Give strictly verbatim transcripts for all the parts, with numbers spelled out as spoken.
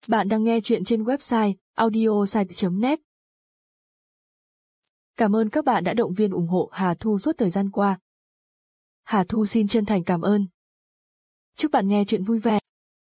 Bạn đang nghe chuyện trên website audiosite chấm net. Cảm ơn các bạn đã động viên ủng hộ Hà Thu suốt thời gian qua. Hà Thu xin chân thành cảm ơn. Chúc bạn nghe chuyện vui vẻ.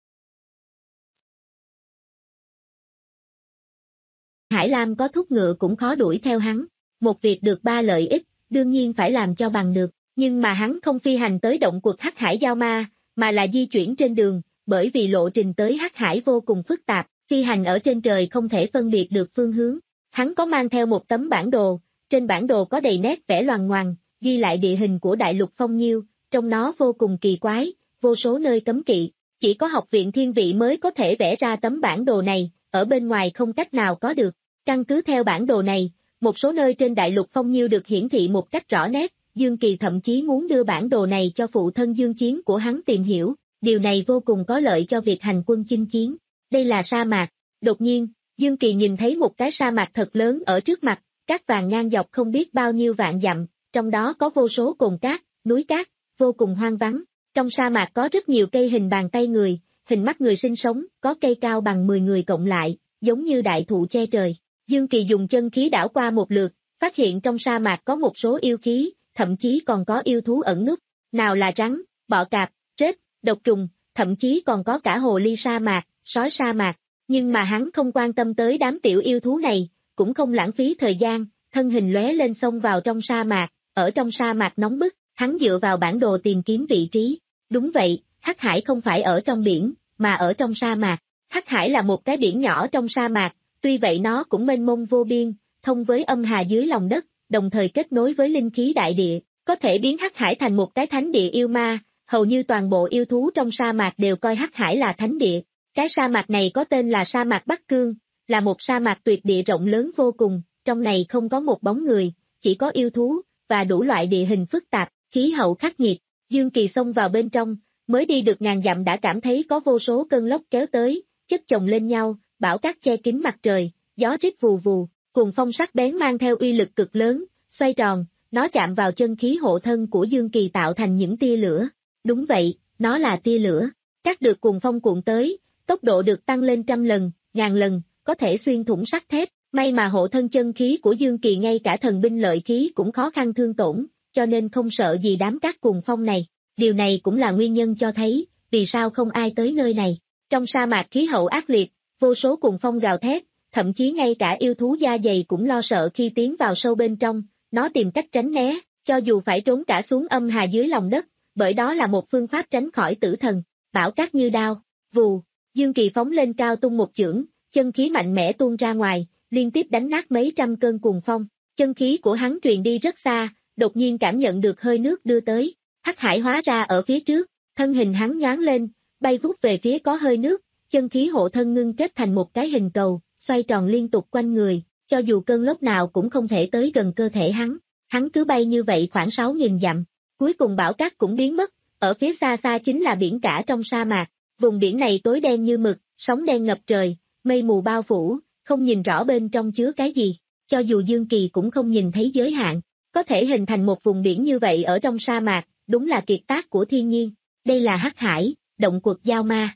Hải Lam có thúc ngựa cũng khó đuổi theo hắn. Một việc được ba lợi ích, đương nhiên phải làm cho bằng được. Nhưng mà hắn không phi hành tới động quật Hắc Hải Giao Ma, mà là di chuyển trên đường, bởi vì lộ trình tới Hắc Hải vô cùng phức tạp, phi hành ở trên trời không thể phân biệt được phương hướng. Hắn có mang theo một tấm bản đồ, trên bản đồ có đầy nét vẽ loằng ngoằng, ghi lại địa hình của đại lục Phong Nhiêu, trong nó vô cùng kỳ quái, vô số nơi cấm kỵ. Chỉ có học viện thiên vị mới có thể vẽ ra tấm bản đồ này, ở bên ngoài không cách nào có được. Căn cứ theo bản đồ này, một số nơi trên đại lục Phong Nhiêu được hiển thị một cách rõ nét, Dương Kỳ thậm chí muốn đưa bản đồ này cho phụ thân Dương Chiến của hắn tìm hiểu, điều này vô cùng có lợi cho việc hành quân chinh chiến. Đây là sa mạc. Đột nhiên, Dương Kỳ nhìn thấy một cái sa mạc thật lớn ở trước mặt, cát vàng ngang dọc không biết bao nhiêu vạn dặm, trong đó có vô số cồn cát, núi cát, vô cùng hoang vắng. Trong sa mạc có rất nhiều cây hình bàn tay người, hình mắt người sinh sống, có cây cao bằng mười người cộng lại, giống như đại thụ che trời. Dương Kỳ dùng chân khí đảo qua một lượt, phát hiện trong sa mạc có một số yêu khí, thậm chí còn có yêu thú ẩn núp, nào là rắn, bọ cạp, trết, độc trùng, thậm chí còn có cả hồ ly sa mạc, sói sa mạc. Nhưng mà hắn không quan tâm tới đám tiểu yêu thú này, cũng không lãng phí thời gian, thân hình lóe lên xông vào trong sa mạc, ở trong sa mạc nóng bức, hắn dựa vào bản đồ tìm kiếm vị trí. Đúng vậy, Hắc Hải không phải ở trong biển, mà ở trong sa mạc. Hắc Hải là một cái biển nhỏ trong sa mạc, tuy vậy nó cũng mênh mông vô biên, thông với âm hà dưới lòng đất, đồng thời kết nối với linh khí đại địa, có thể biến Hắc Hải thành một cái thánh địa yêu ma, hầu như toàn bộ yêu thú trong sa mạc đều coi Hắc Hải là thánh địa. Cái sa mạc này có tên là sa mạc Bắc Cương, là một sa mạc tuyệt địa rộng lớn vô cùng, trong này không có một bóng người, chỉ có yêu thú, và đủ loại địa hình phức tạp, khí hậu khắc nghiệt. Dương Kỳ xông vào bên trong, mới đi được ngàn dặm đã cảm thấy có vô số cơn lốc kéo tới, chất chồng lên nhau, bão cát che kín mặt trời, gió rít vù vù, cuồng phong sắc bén mang theo uy lực cực lớn, xoay tròn, nó chạm vào chân khí hộ thân của Dương Kỳ tạo thành những tia lửa. Đúng vậy, nó là tia lửa. Cát được cuồng phong cuộn tới, tốc độ được tăng lên trăm lần, ngàn lần, có thể xuyên thủng sắt thép. May mà hộ thân chân khí của Dương Kỳ ngay cả thần binh lợi khí cũng khó khăn thương tổn, cho nên không sợ gì đám cát cuồng phong này. Điều này cũng là nguyên nhân cho thấy, vì sao không ai tới nơi này. Trong sa mạc khí hậu ác liệt, vô số cuồng phong gào thét, thậm chí ngay cả yêu thú da dày cũng lo sợ khi tiến vào sâu bên trong, nó tìm cách tránh né, cho dù phải trốn cả xuống âm hà dưới lòng đất, bởi đó là một phương pháp tránh khỏi tử thần. Bão cát như đao, vù, Dương Kỳ phóng lên cao tung một chưởng, chân khí mạnh mẽ tuôn ra ngoài, liên tiếp đánh nát mấy trăm cơn cuồng phong. Chân khí của hắn truyền đi rất xa, đột nhiên cảm nhận được hơi nước đưa tới, Hắc Hải hóa ra ở phía trước, thân hình hắn nhoáng lên, bay vút về phía có hơi nước, chân khí hộ thân ngưng kết thành một cái hình cầu, xoay tròn liên tục quanh người, cho dù cơn lốc nào cũng không thể tới gần cơ thể hắn. Hắn cứ bay như vậy khoảng sáu nghìn dặm, cuối cùng bão cát cũng biến mất, ở phía xa xa chính là biển cả trong sa mạc. Vùng biển này tối đen như mực, sóng đen ngập trời, mây mù bao phủ, không nhìn rõ bên trong chứa cái gì, cho dù Dương Kỳ cũng không nhìn thấy giới hạn. Có thể hình thành một vùng biển như vậy ở trong sa mạc, đúng là kiệt tác của thiên nhiên. Đây là Hắc Hải, động quật Giao Ma.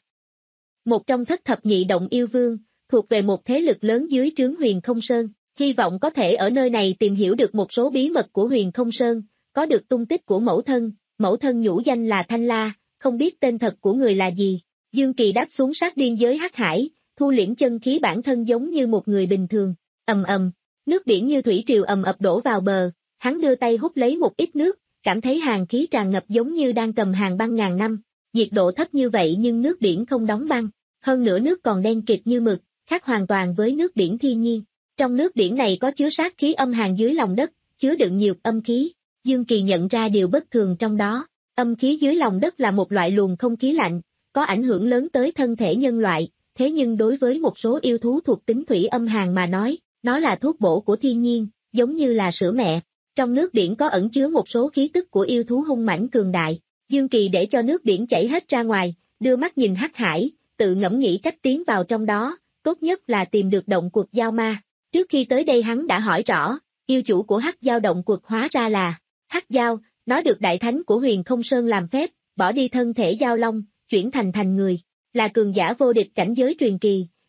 Một trong thất thập nhị động yêu vương, thuộc về một thế lực lớn dưới trướng Huyền Không Sơn, hy vọng có thể ở nơi này tìm hiểu được một số bí mật của Huyền Không Sơn, có được tung tích của mẫu thân, mẫu thân nhũ danh là Thanh La, không biết tên thật của người là gì. Dương Kỳ đáp xuống sát biên giới Hắc Hải, thu liễm chân khí bản thân giống như một người bình thường. Ầm ầm, nước biển như thủy triều ầm ập đổ vào bờ, hắn đưa tay hút lấy một ít nước, cảm thấy hàn khí tràn ngập giống như đang cầm hàng băng ngàn năm. Nhiệt độ thấp như vậy nhưng nước biển không đóng băng, hơn nữa nước còn đen kịt như mực, khác hoàn toàn với nước biển thiên nhiên. Trong nước biển này có chứa sát khí âm hàn dưới lòng đất, chứa đựng nhiều âm khí. Dương Kỳ nhận ra điều bất thường trong đó. Âm khí dưới lòng đất là một loại luồng không khí lạnh, có ảnh hưởng lớn tới thân thể nhân loại, thế nhưng đối với một số yêu thú thuộc tính thủy âm hàn mà nói, nó là thuốc bổ của thiên nhiên, giống như là sữa mẹ. Trong nước biển có ẩn chứa một số khí tức của yêu thú hung mãnh cường đại. Dương Kỳ để cho nước biển chảy hết ra ngoài, đưa mắt nhìn Hắc Hải, tự ngẫm nghĩ cách tiến vào trong đó, tốt nhất là tìm được động quật Giao Ma. Trước khi tới đây hắn đã hỏi rõ, yêu chủ của Hắc Giao động quật hóa ra là Hắc Giao, nó được đại thánh của Huyền Không Sơn làm phép, bỏ đi thân thể Giao Long, chuyển thành thành người, là cường giả vô địch cảnh giới truyền kỳ,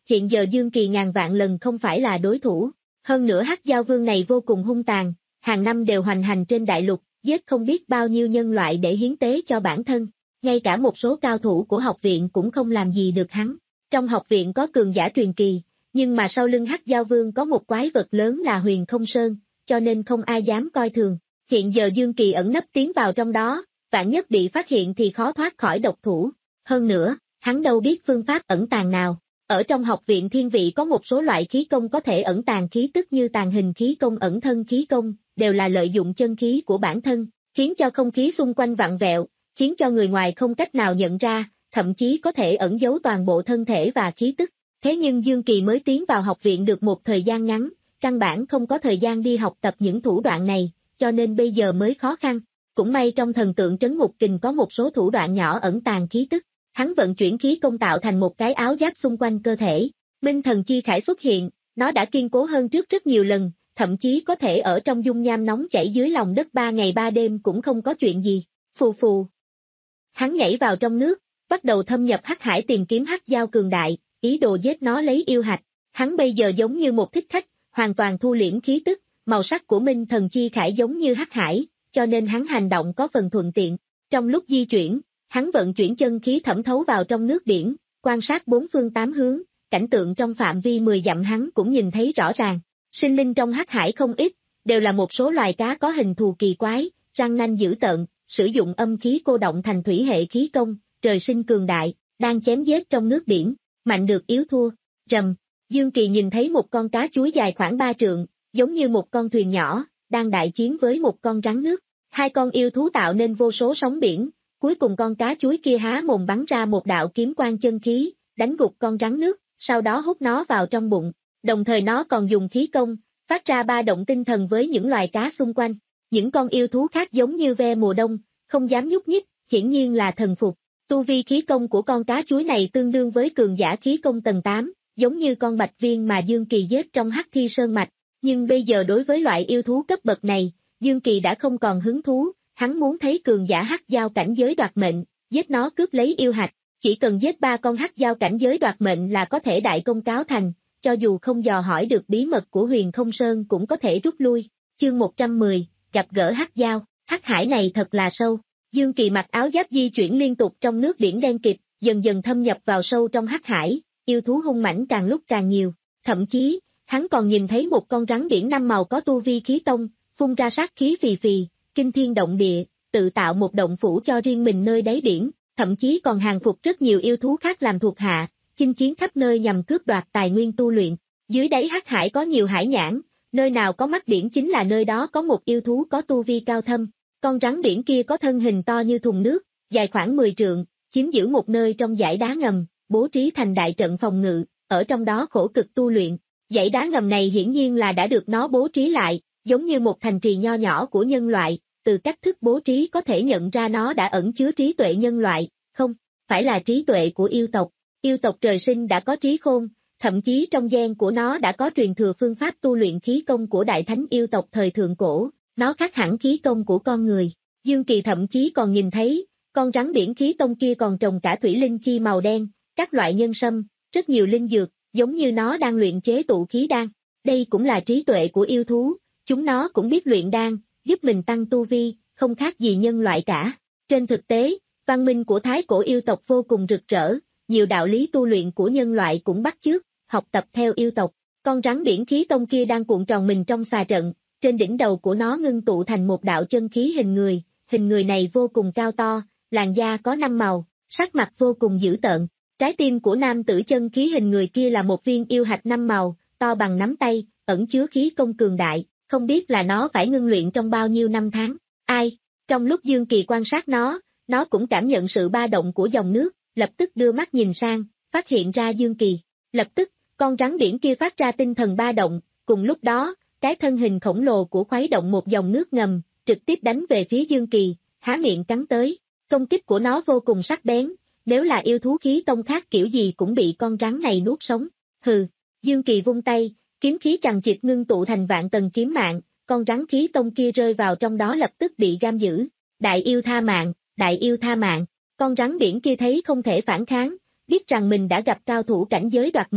hiện giờ Dương Kỳ ngàn vạn lần không phải là đối thủ. Hơn nữa Hắc Giao Vương này vô cùng hung tàn, hàng năm đều hoành hành trên đại lục, giết không biết bao nhiêu nhân loại để hiến tế cho bản thân. Ngay cả một số cao thủ của học viện cũng không làm gì được hắn. Trong học viện có cường giả truyền kỳ, nhưng mà sau lưng Hắc Giao Vương có một quái vật lớn là Huyền Không Sơn, cho nên không ai dám coi thường. Hiện giờ Dương Kỳ ẩn nấp tiến vào trong đó, vạn nhất bị phát hiện thì khó thoát khỏi độc thủ. Hơn nữa, hắn đâu biết phương pháp ẩn tàng nào. Ở trong học viện thiên vị có một số loại khí công có thể ẩn tàng khí tức như tàng hình khí công, ẩn thân khí công, đều là lợi dụng chân khí của bản thân, khiến cho không khí xung quanh vặn vẹo, khiến cho người ngoài không cách nào nhận ra, thậm chí có thể ẩn giấu toàn bộ thân thể và khí tức. Thế nhưng Dương Kỳ mới tiến vào học viện được một thời gian ngắn, căn bản không có thời gian đi học tập những thủ đoạn này, cho nên bây giờ mới khó khăn. Cũng may trong thần tượng trấn ngục kình có một số thủ đoạn nhỏ ẩn tàng khí tức. Hắn vận chuyển khí công tạo thành một cái áo giáp xung quanh cơ thể. Minh thần chi khải xuất hiện, nó đã kiên cố hơn trước rất nhiều lần, thậm chí có thể ở trong dung nham nóng chảy dưới lòng đất ba ngày ba đêm cũng không có chuyện gì. Phù phù. Hắn nhảy vào trong nước, bắt đầu thâm nhập hắc hải tìm kiếm hắc giao cường đại, ý đồ giết nó lấy yêu hạch. Hắn bây giờ giống như một thích khách, hoàn toàn thu liễm khí tức, màu sắc của minh thần chi khải giống như hắc hải, cho nên hắn hành động có phần thuận tiện. Trong lúc di chuyển, hắn vận chuyển chân khí thẩm thấu vào trong nước biển, quan sát bốn phương tám hướng, cảnh tượng trong phạm vi mười dặm hắn cũng nhìn thấy rõ ràng. Sinh linh trong hắc hải không ít, đều là một số loài cá có hình thù kỳ quái, răng nanh dữ tợn, sử dụng âm khí cô động thành thủy hệ khí công, trời sinh cường đại, đang chém giết trong nước biển, mạnh được yếu thua. Rầm, Dương Kỳ nhìn thấy một con cá chuối dài khoảng ba trượng, giống như một con thuyền nhỏ, đang đại chiến với một con rắn nước. Hai con yêu thú tạo nên vô số sóng biển, cuối cùng con cá chuối kia há mồm bắn ra một đạo kiếm quang chân khí, đánh gục con rắn nước, sau đó hút nó vào trong bụng. Đồng thời nó còn dùng khí công, phát ra ba động tinh thần với những loài cá xung quanh. Những con yêu thú khác giống như ve mùa đông, không dám nhúc nhích, hiển nhiên là thần phục. Tu vi khí công của con cá chuối này tương đương với cường giả khí công tầng tám, giống như con bạch viên mà Dương Kỳ giết trong Hắc Thi Sơn Mạch. Nhưng bây giờ đối với loại yêu thú cấp bậc này, Dương Kỳ đã không còn hứng thú, hắn muốn thấy cường giả hắc giao cảnh giới đoạt mệnh, giết nó cướp lấy yêu hạch. Chỉ cần giết ba con hắc giao cảnh giới đoạt mệnh là có thể đại công cáo thành, cho dù không dò hỏi được bí mật của Huyền Không Sơn cũng có thể rút lui. Chương một trăm mười, gặp gỡ hắc giao, hắc hải này thật là sâu. Dương Kỳ mặc áo giáp di chuyển liên tục trong nước biển đen kịt, dần dần thâm nhập vào sâu trong hắc hải, yêu thú hung mãnh càng lúc càng nhiều. Thậm chí, hắn còn nhìn thấy một con rắn biển năm màu có tu vi khí tông, phun ra sát khí phì phì, kinh thiên động địa, tự tạo một động phủ cho riêng mình nơi đáy biển, thậm chí còn hàng phục rất nhiều yêu thú khác làm thuộc hạ, chinh chiến khắp nơi nhằm cướp đoạt tài nguyên tu luyện. Dưới đáy hắc hải có nhiều hải nhãn, nơi nào có mắt biển chính là nơi đó có một yêu thú có tu vi cao thâm. Con rắn biển kia có thân hình to như thùng nước, dài khoảng mười trượng, chiếm giữ một nơi trong dải đá ngầm, bố trí thành đại trận phòng ngự, ở trong đó khổ cực tu luyện. Dãy đá ngầm này hiển nhiên là đã được nó bố trí lại, giống như một thành trì nho nhỏ của nhân loại, từ cách thức bố trí có thể nhận ra nó đã ẩn chứa trí tuệ nhân loại, không, phải là trí tuệ của yêu tộc. Yêu tộc trời sinh đã có trí khôn, thậm chí trong gen của nó đã có truyền thừa phương pháp tu luyện khí công của đại thánh yêu tộc thời thượng cổ, nó khác hẳn khí công của con người. Dương Kỳ thậm chí còn nhìn thấy, con rắn biển khí tông kia còn trồng cả thủy linh chi màu đen, các loại nhân sâm, rất nhiều linh dược, giống như nó đang luyện chế tụ khí đan. Đây cũng là trí tuệ của yêu thú, chúng nó cũng biết luyện đan, giúp mình tăng tu vi, không khác gì nhân loại cả. Trên thực tế, văn minh của thái cổ yêu tộc vô cùng rực rỡ, nhiều đạo lý tu luyện của nhân loại cũng bắt chước, học tập theo yêu tộc. Con rắn biển khí tông kia đang cuộn tròn mình trong xà trận, trên đỉnh đầu của nó ngưng tụ thành một đạo chân khí hình người, hình người này vô cùng cao to, làn da có năm màu, sắc mặt vô cùng dữ tợn. Trái tim của nam tử chân khí hình người kia là một viên yêu hạch năm màu, to bằng nắm tay, ẩn chứa khí công cường đại, không biết là nó phải ngưng luyện trong bao nhiêu năm tháng. Ai? Trong lúc Dương Kỳ quan sát nó, nó cũng cảm nhận sự ba động của dòng nước, lập tức đưa mắt nhìn sang, phát hiện ra Dương Kỳ. Lập tức, con rắn biển kia phát ra tinh thần ba động, cùng lúc đó, cái thân hình khổng lồ của khuấy động một dòng nước ngầm, trực tiếp đánh về phía Dương Kỳ, há miệng cắn tới. Công kích của nó vô cùng sắc bén, nếu là yêu thú khí tông khác kiểu gì cũng bị con rắn này nuốt sống. Hừ, Dương Kỳ vung tay, kiếm khí chằng chịt ngưng tụ thành vạn tầng kiếm mạng, con rắn khí tông kia rơi vào trong đó lập tức bị giam giữ. Đại yêu tha mạng, đại yêu tha mạng, con rắn biển kia thấy không thể phản kháng, biết rằng mình đã gặp cao thủ cảnh giới đoạt mệnh,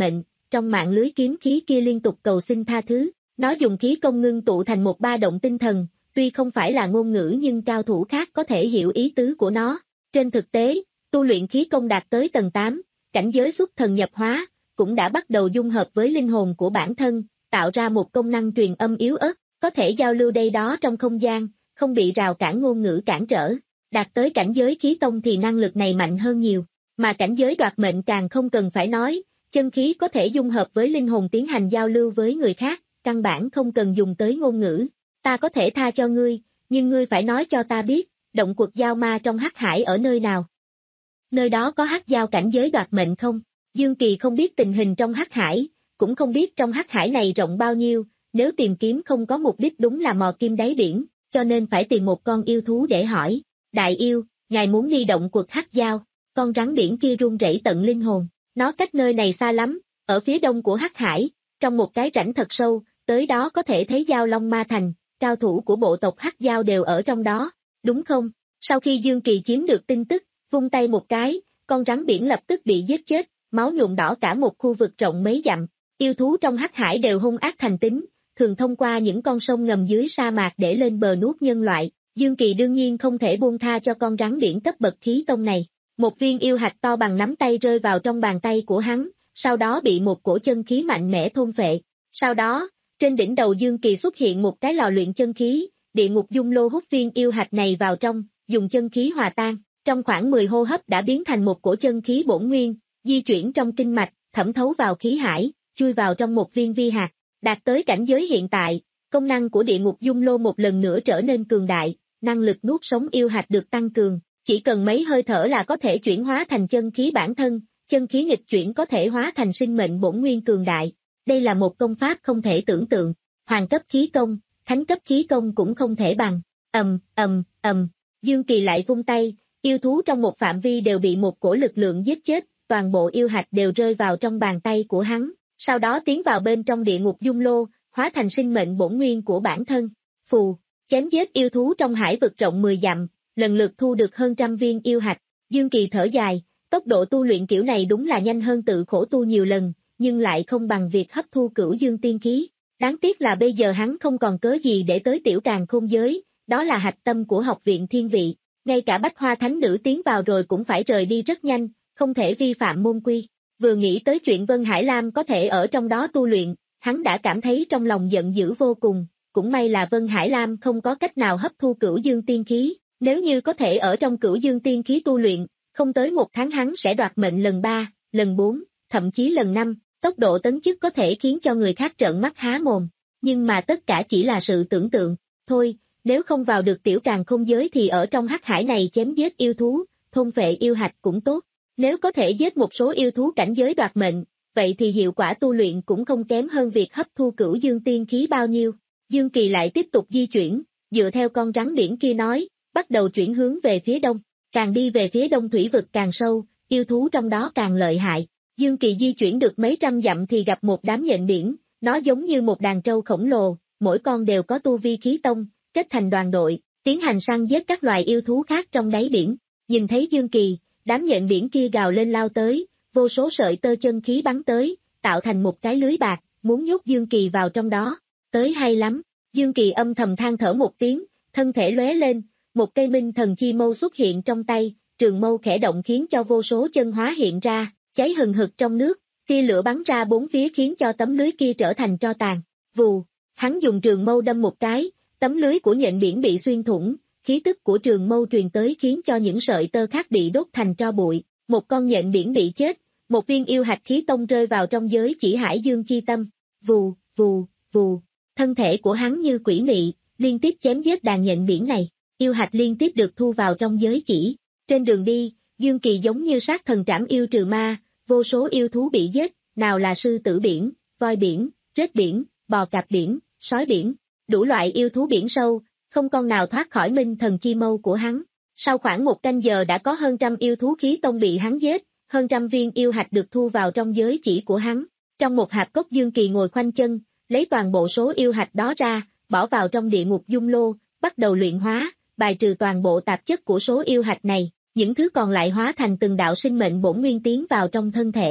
trong mạng lưới kiếm khí kia liên tục cầu xin tha thứ. Nó dùng khí công ngưng tụ thành một ba động tinh thần, tuy không phải là ngôn ngữ nhưng cao thủ khác có thể hiểu ý tứ của nó. Trên thực tế, tu luyện khí công đạt tới tầng tám, cảnh giới xuất thần nhập hóa, cũng đã bắt đầu dung hợp với linh hồn của bản thân, tạo ra một công năng truyền âm yếu ớt, có thể giao lưu đây đó trong không gian, không bị rào cản ngôn ngữ cản trở. Đạt tới cảnh giới khí tông thì năng lực này mạnh hơn nhiều, mà cảnh giới đoạt mệnh càng không cần phải nói, chân khí có thể dung hợp với linh hồn tiến hành giao lưu với người khác, căn bản không cần dùng tới ngôn ngữ. Ta có thể tha cho ngươi, nhưng ngươi phải nói cho ta biết, động quật giao ma trong hắc hải ở nơi nào? Nơi đó có hắc giao cảnh giới đoạt mệnh không? Dương Kỳ không biết tình hình trong hắc hải, cũng không biết trong hắc hải này rộng bao nhiêu, nếu tìm kiếm không có mục đích đúng là mò kim đáy biển, cho nên phải tìm một con yêu thú để hỏi. Đại yêu, ngài muốn đi động quật hắc giao? Con rắn biển kia run rẩy tận linh hồn, nó cách nơi này xa lắm, ở phía đông của hắc hải, trong một cái rãnh thật sâu, tới đó có thể thấy Giao Long Ma Thành, cao thủ của bộ tộc hắc giao đều ở trong đó, đúng không? Sau khi Dương Kỳ chiếm được tin tức, vung tay một cái, con rắn biển lập tức bị giết chết, máu nhuộm đỏ cả một khu vực rộng mấy dặm. Yêu thú trong hắc hải đều hung ác thành tính, thường thông qua những con sông ngầm dưới sa mạc để lên bờ nuốt nhân loại. Dương Kỳ đương nhiên không thể buông tha cho con rắn biển cấp bậc khí tông này. Một viên yêu hạch to bằng nắm tay rơi vào trong bàn tay của hắn, sau đó bị một cổ chân khí mạnh mẽ thôn phệ. Sau đó, trên đỉnh đầu Dương Kỳ xuất hiện một cái lò luyện chân khí, địa ngục dung lô hút viên yêu hạch này vào trong, dùng chân khí hòa tan. Trong khoảng mười hô hấp đã biến thành một cổ chân khí bổn nguyên, di chuyển trong kinh mạch, thẩm thấu vào khí hải, chui vào trong một viên vi hạt. Đạt tới cảnh giới hiện tại, công năng của địa ngục dung lô một lần nữa trở nên cường đại, năng lực nuốt sống yêu hạch được tăng cường, chỉ cần mấy hơi thở là có thể chuyển hóa thành chân khí bản thân, chân khí nghịch chuyển có thể hóa thành sinh mệnh bổn nguyên cường đại. Đây là một công pháp không thể tưởng tượng, hoàng cấp khí công, thánh cấp khí công cũng không thể bằng. Ầm, ầm, ầm, Dương Kỳ lại vung tay, yêu thú trong một phạm vi đều bị một cổ lực lượng giết chết, toàn bộ yêu hạch đều rơi vào trong bàn tay của hắn, sau đó tiến vào bên trong địa ngục dung lô, hóa thành sinh mệnh bổn nguyên của bản thân. Phù, chém giết yêu thú trong hải vực rộng mười dặm, lần lượt thu được hơn trăm viên yêu hạch. Dương Kỳ thở dài, tốc độ tu luyện kiểu này đúng là nhanh hơn tự khổ tu nhiều lần, nhưng lại không bằng việc hấp thu cửu dương tiên khí. Đáng tiếc là bây giờ hắn không còn cớ gì để tới tiểu càn khôn giới, đó là hạch tâm của học viện thiên vị. Ngay cả Bách Hoa Thánh Nữ tiến vào rồi cũng phải rời đi rất nhanh, không thể vi phạm môn quy. Vừa nghĩ tới chuyện Vân Hải Lam có thể ở trong đó tu luyện, hắn đã cảm thấy trong lòng giận dữ vô cùng. Cũng may là Vân Hải Lam không có cách nào hấp thu cửu dương tiên khí, nếu như có thể ở trong cửu dương tiên khí tu luyện, không tới một tháng hắn sẽ đoạt mệnh lần ba, lần bốn, thậm chí lần năm, tốc độ tấn chức có thể khiến cho người khác trợn mắt há mồm. Nhưng mà tất cả chỉ là sự tưởng tượng, thôi, nếu không vào được tiểu càn khôn giới thì ở trong hắc hải này chém giết yêu thú, thôn phệ yêu hạch cũng tốt. Nếu có thể giết một số yêu thú cảnh giới đoạt mệnh, vậy thì hiệu quả tu luyện cũng không kém hơn việc hấp thu cửu dương tiên khí bao nhiêu. Dương Kỳ lại tiếp tục di chuyển, dựa theo con rắn biển kia nói, bắt đầu chuyển hướng về phía đông. Càng đi về phía đông thủy vực càng sâu, yêu thú trong đó càng lợi hại. Dương Kỳ di chuyển được mấy trăm dặm thì gặp một đám nhện biển, nó giống như một đàn trâu khổng lồ, mỗi con đều có tu vi khí tông, kết thành đoàn đội, tiến hành săn giết các loài yêu thú khác trong đáy biển. Nhìn thấy Dương Kỳ, đám nhện biển kia gào lên lao tới, vô số sợi tơ chân khí bắn tới, tạo thành một cái lưới bạc, muốn nhốt Dương Kỳ vào trong đó. Tới hay lắm, Dương Kỳ âm thầm than thở một tiếng, thân thể lóe lên, một cây minh thần chi mâu xuất hiện trong tay, trường mâu khẽ động khiến cho vô số chân hóa hiện ra, cháy hừng hực trong nước, tia lửa bắn ra bốn phía khiến cho tấm lưới kia trở thành tro tàn. Vù, hắn dùng trường mâu đâm một cái, tấm lưới của nhện biển bị xuyên thủng, khí tức của trường mâu truyền tới khiến cho những sợi tơ khác bị đốt thành tro bụi, một con nhện biển bị chết, một viên yêu hạch khí tông rơi vào trong giới chỉ hải dương chi tâm. Vù, vù, vù, thân thể của hắn như quỷ mị, liên tiếp chém giết đàn nhện biển này, yêu hạch liên tiếp được thu vào trong giới chỉ. Trên đường đi, Dương Kỳ giống như sát thần trảm yêu trừ ma, vô số yêu thú bị giết, nào là sư tử biển, voi biển, rết biển, bò cạp biển, sói biển, đủ loại yêu thú biển sâu, không con nào thoát khỏi minh thần chi mâu của hắn. Sau khoảng một canh giờ đã có hơn trăm yêu thú khí tông bị hắn giết, hơn trăm viên yêu hạch được thu vào trong giới chỉ của hắn. Trong một hạp cốc Dương Kỳ ngồi khoanh chân, lấy toàn bộ số yêu hạch đó ra, bỏ vào trong địa ngục dung lô, bắt đầu luyện hóa, bài trừ toàn bộ tạp chất của số yêu hạch này, những thứ còn lại hóa thành từng đạo sinh mệnh bổn nguyên tiến vào trong thân thể.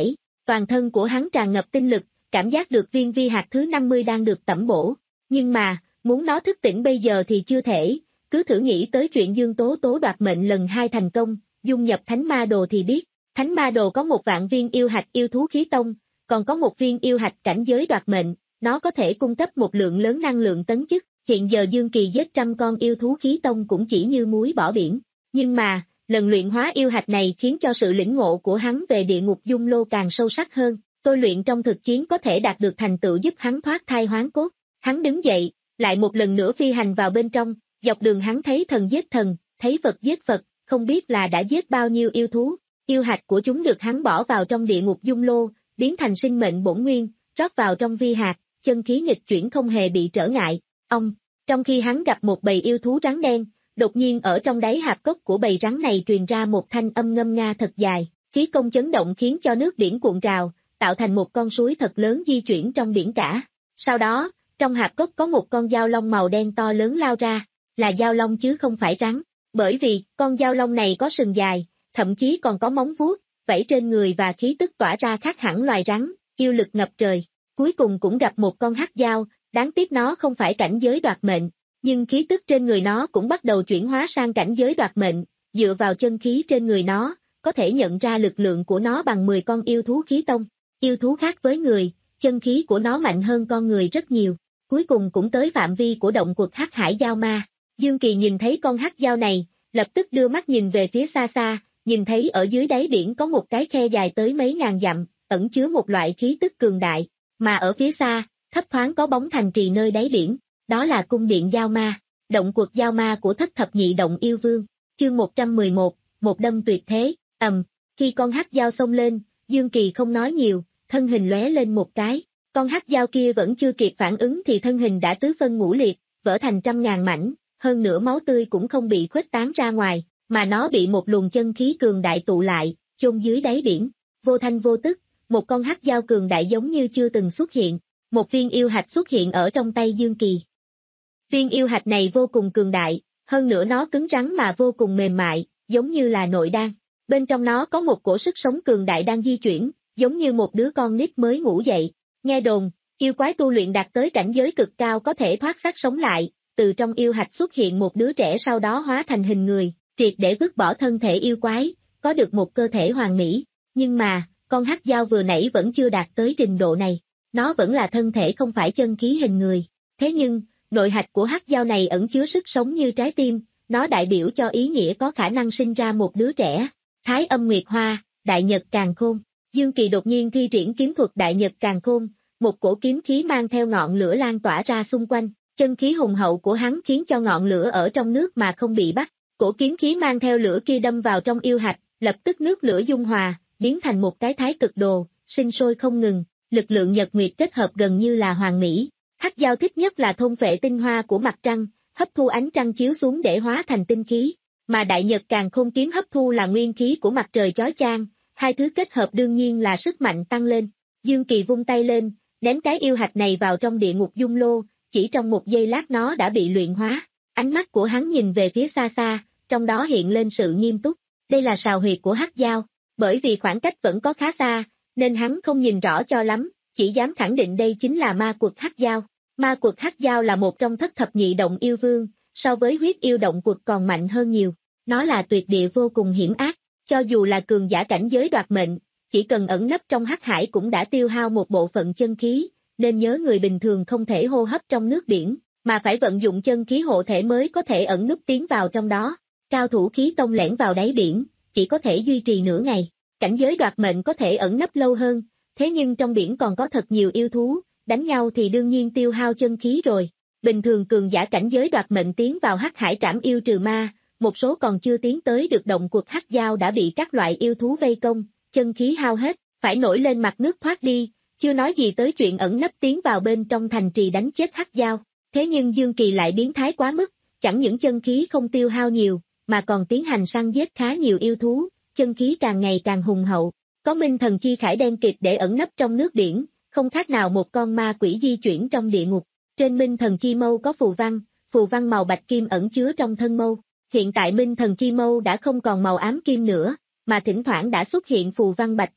Toàn thân của hắn tràn ngập tinh lực, cảm giác được viên vi hạt thứ năm mươi đang được tẩm bổ. Nhưng mà, muốn nó thức tỉnh bây giờ thì chưa thể, cứ thử nghĩ tới chuyện Dương Tố Tố đoạt mệnh lần hai thành công, dung nhập Thánh Ma Đồ thì biết. Thánh Ma Đồ có một vạn viên yêu hạch yêu thú khí tông, còn có một viên yêu hạch cảnh giới đoạt mệnh, nó có thể cung cấp một lượng lớn năng lượng tấn chức. Hiện giờ Dương Kỳ giết trăm con yêu thú khí tông cũng chỉ như muối bỏ biển. Nhưng mà, lần luyện hóa yêu hạch này khiến cho sự lĩnh ngộ của hắn về địa ngục dung lô càng sâu sắc hơn, tôi luyện trong thực chiến có thể đạt được thành tựu giúp hắn thoát thai hoán cốt. Hắn đứng dậy, lại một lần nữa phi hành vào bên trong, dọc đường hắn thấy thần giết thần, thấy Phật giết Phật, không biết là đã giết bao nhiêu yêu thú. Yêu hạch của chúng được hắn bỏ vào trong địa ngục dung lô, biến thành sinh mệnh bổn nguyên, rót vào trong vi hạt, chân khí nghịch chuyển không hề bị trở ngại. Ông, trong khi hắn gặp một bầy yêu thú rắn đen, đột nhiên ở trong đáy hạp cốc của bầy rắn này truyền ra một thanh âm ngâm nga thật dài, khí công chấn động khiến cho nước biển cuộn trào, tạo thành một con suối thật lớn di chuyển trong biển cả. Sau đó, trong hạp cốc có một con dao long màu đen to lớn lao ra, là dao long chứ không phải rắn, bởi vì con dao long này có sừng dài, thậm chí còn có móng vuốt, vảy trên người và khí tức tỏa ra khác hẳn loài rắn, yêu lực ngập trời. Cuối cùng cũng gặp một con hắc dao, đáng tiếc nó không phải cảnh giới đoạt mệnh, nhưng khí tức trên người nó cũng bắt đầu chuyển hóa sang cảnh giới đoạt mệnh, dựa vào chân khí trên người nó, có thể nhận ra lực lượng của nó bằng mười con yêu thú khí tông. Yêu thú khác với người, chân khí của nó mạnh hơn con người rất nhiều, cuối cùng cũng tới phạm vi của động quật hắc hải dao ma. Dương Kỳ nhìn thấy con hắc dao này, lập tức đưa mắt nhìn về phía xa xa, nhìn thấy ở dưới đáy biển có một cái khe dài tới mấy ngàn dặm, ẩn chứa một loại khí tức cường đại, mà ở phía xa, thấp thoáng có bóng thành trì nơi đáy biển, đó là cung điện Dao Ma, động quật Dao Ma của thất thập nhị động yêu vương. Chương một trăm mười một, một đâm tuyệt thế, ầm, khi con hắc dao xông lên, Dương Kỳ không nói nhiều, thân hình lóe lên một cái, con hắc dao kia vẫn chưa kịp phản ứng thì thân hình đã tứ phân ngũ liệt, vỡ thành trăm ngàn mảnh, hơn nữa máu tươi cũng không bị khuếch tán ra ngoài, mà nó bị một luồng chân khí cường đại tụ lại, chôn dưới đáy biển. Vô thanh vô tức, một con hắc dao cường đại giống như chưa từng xuất hiện, một viên yêu hạch xuất hiện ở trong tay Dương Kỳ. Viên yêu hạch này vô cùng cường đại, hơn nữa nó cứng rắn mà vô cùng mềm mại, giống như là nội đan. Bên trong nó có một cổ sức sống cường đại đang di chuyển, giống như một đứa con nít mới ngủ dậy. Nghe đồn, yêu quái tu luyện đạt tới cảnh giới cực cao có thể thoát xác sống lại, từ trong yêu hạch xuất hiện một đứa trẻ sau đó hóa thành hình người, triệt để vứt bỏ thân thể yêu quái, có được một cơ thể hoàn mỹ. Nhưng mà, con hắc dao vừa nãy vẫn chưa đạt tới trình độ này, nó vẫn là thân thể không phải chân khí hình người. Thế nhưng, nội hạch của hắc dao này ẩn chứa sức sống như trái tim, nó đại biểu cho ý nghĩa có khả năng sinh ra một đứa trẻ. Thái Âm Nguyệt Hoa, Đại Nhật Càn Khôn. Dương Kỳ đột nhiên thi triển kiếm thuật Đại Nhật Càn Khôn, một cổ kiếm khí mang theo ngọn lửa lan tỏa ra xung quanh, chân khí hùng hậu của hắn khiến cho ngọn lửa ở trong nước mà không bị bắt. Cổ kiếm khí mang theo lửa kia đâm vào trong yêu hạch, lập tức nước lửa dung hòa, biến thành một cái thái cực đồ, sinh sôi không ngừng, lực lượng nhật nguyệt kết hợp gần như là hoàn mỹ. Hắc dao thích nhất là thôn phệ tinh hoa của mặt trăng, hấp thu ánh trăng chiếu xuống để hóa thành tinh khí, mà Đại Nhật Càn Khôn kiếm hấp thu là nguyên khí của mặt trời chói chang, hai thứ kết hợp đương nhiên là sức mạnh tăng lên. Dương Kỳ vung tay lên, ném cái yêu hạch này vào trong địa ngục dung lô, chỉ trong một giây lát nó đã bị luyện hóa. Ánh mắt của hắn nhìn về phía xa xa, trong đó hiện lên sự nghiêm túc. Đây là sào huyệt của hắc dao, bởi vì khoảng cách vẫn có khá xa, nên hắn không nhìn rõ cho lắm, chỉ dám khẳng định đây chính là ma quật hắc dao. Ma quật hắc dao là một trong thất thập nhị động yêu vương, so với huyết yêu động quật còn mạnh hơn nhiều. Nó là tuyệt địa vô cùng hiểm ác, cho dù là cường giả cảnh giới đoạt mệnh, chỉ cần ẩn nấp trong hắc hải cũng đã tiêu hao một bộ phận chân khí, nên nhớ người bình thường không thể hô hấp trong nước biển, mà phải vận dụng chân khí hộ thể mới có thể ẩn núp tiến vào trong đó. Cao thủ khí tông lẻn vào đáy biển, chỉ có thể duy trì nửa ngày. Cảnh giới đoạt mệnh có thể ẩn nấp lâu hơn, thế nhưng trong biển còn có thật nhiều yêu thú, đánh nhau thì đương nhiên tiêu hao chân khí rồi. Bình thường cường giả cảnh giới đoạt mệnh tiến vào hắc hải trảm yêu trừ ma, một số còn chưa tiến tới được động quật hắc dao đã bị các loại yêu thú vây công, chân khí hao hết, phải nổi lên mặt nước thoát đi, chưa nói gì tới chuyện ẩn nấp tiến vào bên trong thành trì đánh chết hắc dao. Thế nhưng Dương Kỳ lại biến thái quá mức, chẳng những chân khí không tiêu hao nhiều, mà còn tiến hành săn giết khá nhiều yêu thú, chân khí càng ngày càng hùng hậu. Có minh thần chi khải đen kịt để ẩn nấp trong nước biển, không khác nào một con ma quỷ di chuyển trong địa ngục. Trên minh thần chi mâu có phù văn, phù văn màu bạch kim ẩn chứa trong thân mâu. Hiện tại minh thần chi mâu đã không còn màu ám kim nữa, mà thỉnh thoảng đã xuất hiện phù văn bạch kim,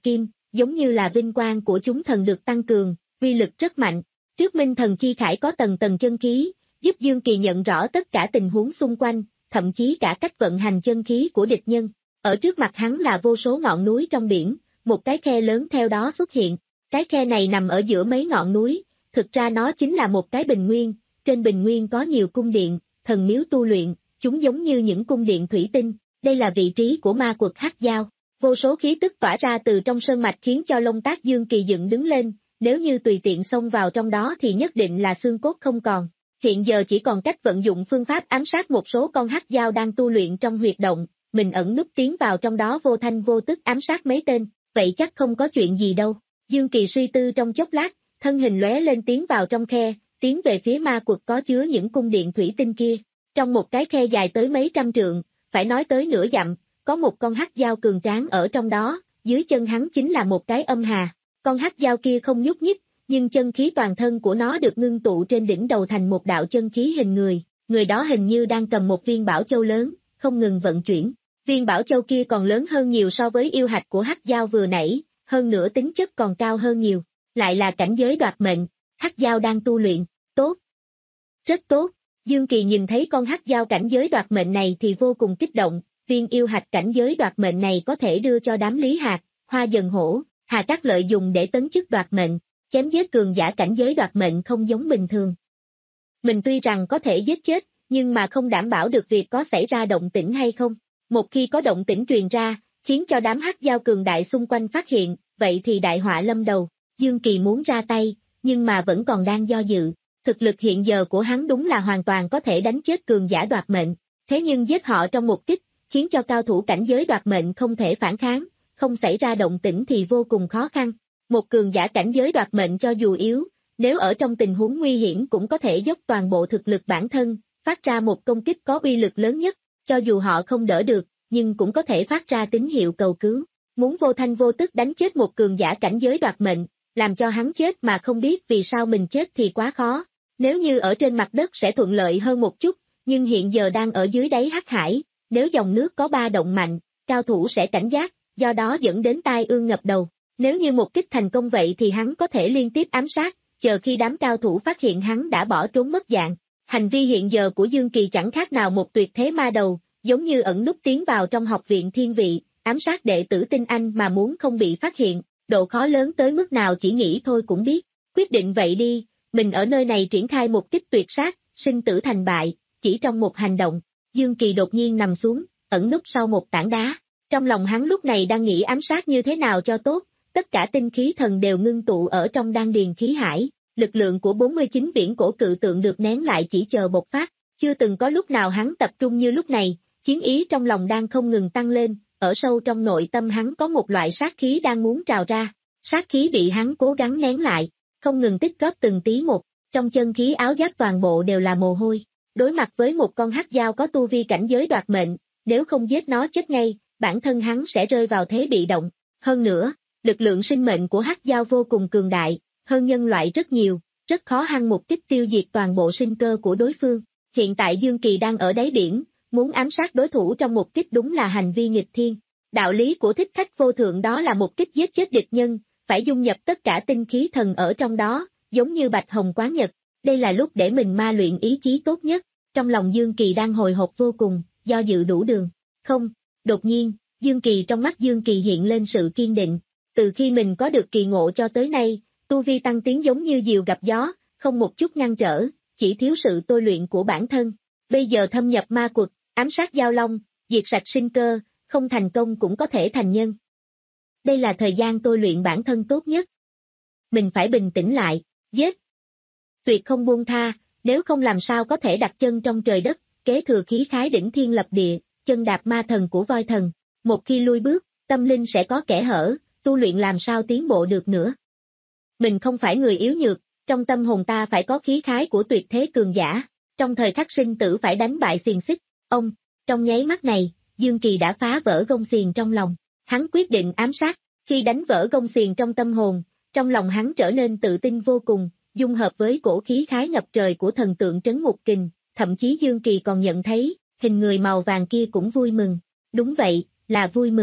giống như là vinh quang của chúng thần được tăng cường, uy lực rất mạnh. Trước Minh Thần Chi Khải có tầng tầng chân khí, giúp Dương Kỳ nhận rõ tất cả tình huống xung quanh, thậm chí cả cách vận hành chân khí của địch nhân. Ở trước mặt hắn là vô số ngọn núi trong biển, một cái khe lớn theo đó xuất hiện. Cái khe này nằm ở giữa mấy ngọn núi, thực ra nó chính là một cái bình nguyên, trên bình nguyên có nhiều cung điện, thần miếu tu luyện, chúng giống như những cung điện thủy tinh. Đây là vị trí của ma quật Hắc Giao. Vô số khí tức tỏa ra từ trong sơn mạch khiến cho lông tác Dương Kỳ dựng đứng lên, nếu như tùy tiện xông vào trong đó thì nhất định là xương cốt không còn. Hiện giờ chỉ còn cách vận dụng phương pháp ám sát một số con hắc giao đang tu luyện trong huyệt động, mình ẩn núp tiến vào trong đó vô thanh vô tức ám sát mấy tên, vậy chắc không có chuyện gì đâu. Dương Kỳ suy tư trong chốc lát, thân hình lóe lên tiến vào trong khe, tiến về phía ma quật có chứa những cung điện thủy tinh kia. Trong một cái khe dài tới mấy trăm trượng, phải nói tới nửa dặm, có một con hắc giao cường tráng ở trong đó, dưới chân hắn chính là một cái âm hà. Con hắc giao kia không nhúc nhích, nhưng chân khí toàn thân của nó được ngưng tụ trên đỉnh đầu thành một đạo chân khí hình người, người đó hình như đang cầm một viên bảo châu lớn, không ngừng vận chuyển. Viên bảo châu kia còn lớn hơn nhiều so với yêu hạch của hắc giao vừa nãy, hơn nữa tính chất còn cao hơn nhiều, lại là cảnh giới đoạt mệnh, hắc giao đang tu luyện, tốt, rất tốt. Dương Kỳ nhìn thấy con hắc giao cảnh giới đoạt mệnh này thì vô cùng kích động, viên yêu hạch cảnh giới đoạt mệnh này có thể đưa cho đám Lý Hạc, Hoa Dần Hổ, Hà Trác lợi dùng để tấn chức đoạt mệnh, chém giết cường giả cảnh giới đoạt mệnh không giống bình thường. Mình tuy rằng có thể giết chết, nhưng mà không đảm bảo được việc có xảy ra động tĩnh hay không. Một khi có động tĩnh truyền ra, khiến cho đám hắc giao cường đại xung quanh phát hiện, vậy thì đại họa lâm đầu. Dương Kỳ muốn ra tay, nhưng mà vẫn còn đang do dự. Thực lực hiện giờ của hắn đúng là hoàn toàn có thể đánh chết cường giả đoạt mệnh, thế nhưng giết họ trong một kích, khiến cho cao thủ cảnh giới đoạt mệnh không thể phản kháng, không xảy ra động tĩnh thì vô cùng khó khăn. Một cường giả cảnh giới đoạt mệnh cho dù yếu, nếu ở trong tình huống nguy hiểm cũng có thể dốc toàn bộ thực lực bản thân, phát ra một công kích có uy lực lớn nhất, cho dù họ không đỡ được, nhưng cũng có thể phát ra tín hiệu cầu cứu. Muốn vô thanh vô tức đánh chết một cường giả cảnh giới đoạt mệnh, làm cho hắn chết mà không biết vì sao mình chết thì quá khó. Nếu như ở trên mặt đất sẽ thuận lợi hơn một chút, nhưng hiện giờ đang ở dưới đáy hắc hải, nếu dòng nước có ba động mạnh, cao thủ sẽ cảnh giác, do đó dẫn đến tai ương ngập đầu. Nếu như một kích thành công vậy thì hắn có thể liên tiếp ám sát, chờ khi đám cao thủ phát hiện hắn đã bỏ trốn mất dạng. Hành vi hiện giờ của Dương Kỳ chẳng khác nào một tuyệt thế ma đầu, giống như ẩn núp tiến vào trong học viện thiên vị, ám sát đệ tử tinh anh mà muốn không bị phát hiện, độ khó lớn tới mức nào chỉ nghĩ thôi cũng biết. Quyết định vậy đi, mình ở nơi này triển khai một kích tuyệt sát, sinh tử thành bại, chỉ trong một hành động. Dương Kỳ đột nhiên nằm xuống, ẩn núp sau một tảng đá. Trong lòng hắn lúc này đang nghĩ ám sát như thế nào cho tốt, tất cả tinh khí thần đều ngưng tụ ở trong đan điền khí hải, lực lượng của bốn mươi chín viễn cổ cự tượng được nén lại chỉ chờ bộc phát, chưa từng có lúc nào hắn tập trung như lúc này, chiến ý trong lòng đang không ngừng tăng lên, ở sâu trong nội tâm hắn có một loại sát khí đang muốn trào ra, sát khí bị hắn cố gắng nén lại, không ngừng tích góp từng tí một, trong chân khí áo giáp toàn bộ đều là mồ hôi, đối mặt với một con hắc giao có tu vi cảnh giới đoạt mệnh, nếu không giết nó chết ngay, bản thân hắn sẽ rơi vào thế bị động, hơn nữa, lực lượng sinh mệnh của hắc giao vô cùng cường đại, hơn nhân loại rất nhiều, rất khó hăng một kích tiêu diệt toàn bộ sinh cơ của đối phương. Hiện tại Dương Kỳ đang ở đáy biển, muốn ám sát đối thủ trong một kích đúng là hành vi nghịch thiên. Đạo lý của thích khách vô thượng đó là một kích giết chết địch nhân, phải dung nhập tất cả tinh khí thần ở trong đó, giống như bạch hồng quán nhật. Đây là lúc để mình ma luyện ý chí tốt nhất. Trong lòng Dương Kỳ đang hồi hộp vô cùng, do dự đủ đường. Không, đột nhiên, Dương Kỳ trong mắt Dương Kỳ hiện lên sự kiên định. Từ khi mình có được kỳ ngộ cho tới nay, tu vi tăng tiến giống như diều gặp gió, không một chút ngăn trở, chỉ thiếu sự tôi luyện của bản thân. Bây giờ thâm nhập ma quật, ám sát giao long, diệt sạch sinh cơ, không thành công cũng có thể thành nhân. Đây là thời gian tôi luyện bản thân tốt nhất. Mình phải bình tĩnh lại, giết. Tuyệt không buông tha, nếu không làm sao có thể đặt chân trong trời đất, kế thừa khí khái đỉnh thiên lập địa, chân đạp ma thần của voi thần. Một khi lui bước, tâm linh sẽ có kẽ hở, tu luyện làm sao tiến bộ được nữa. Mình không phải người yếu nhược, trong tâm hồn ta phải có khí khái của tuyệt thế cường giả, trong thời khắc sinh tử phải đánh bại xiềng xích. Ông, trong nháy mắt này, Dương Kỳ đã phá vỡ gông xiềng trong lòng, hắn quyết định ám sát, khi đánh vỡ gông xiềng trong tâm hồn, trong lòng hắn trở nên tự tin vô cùng, dung hợp với cổ khí khái ngập trời của thần tượng Trấn Ngục Kình, thậm chí Dương Kỳ còn nhận thấy, hình người màu vàng kia cũng vui mừng, đúng vậy, là vui mừng,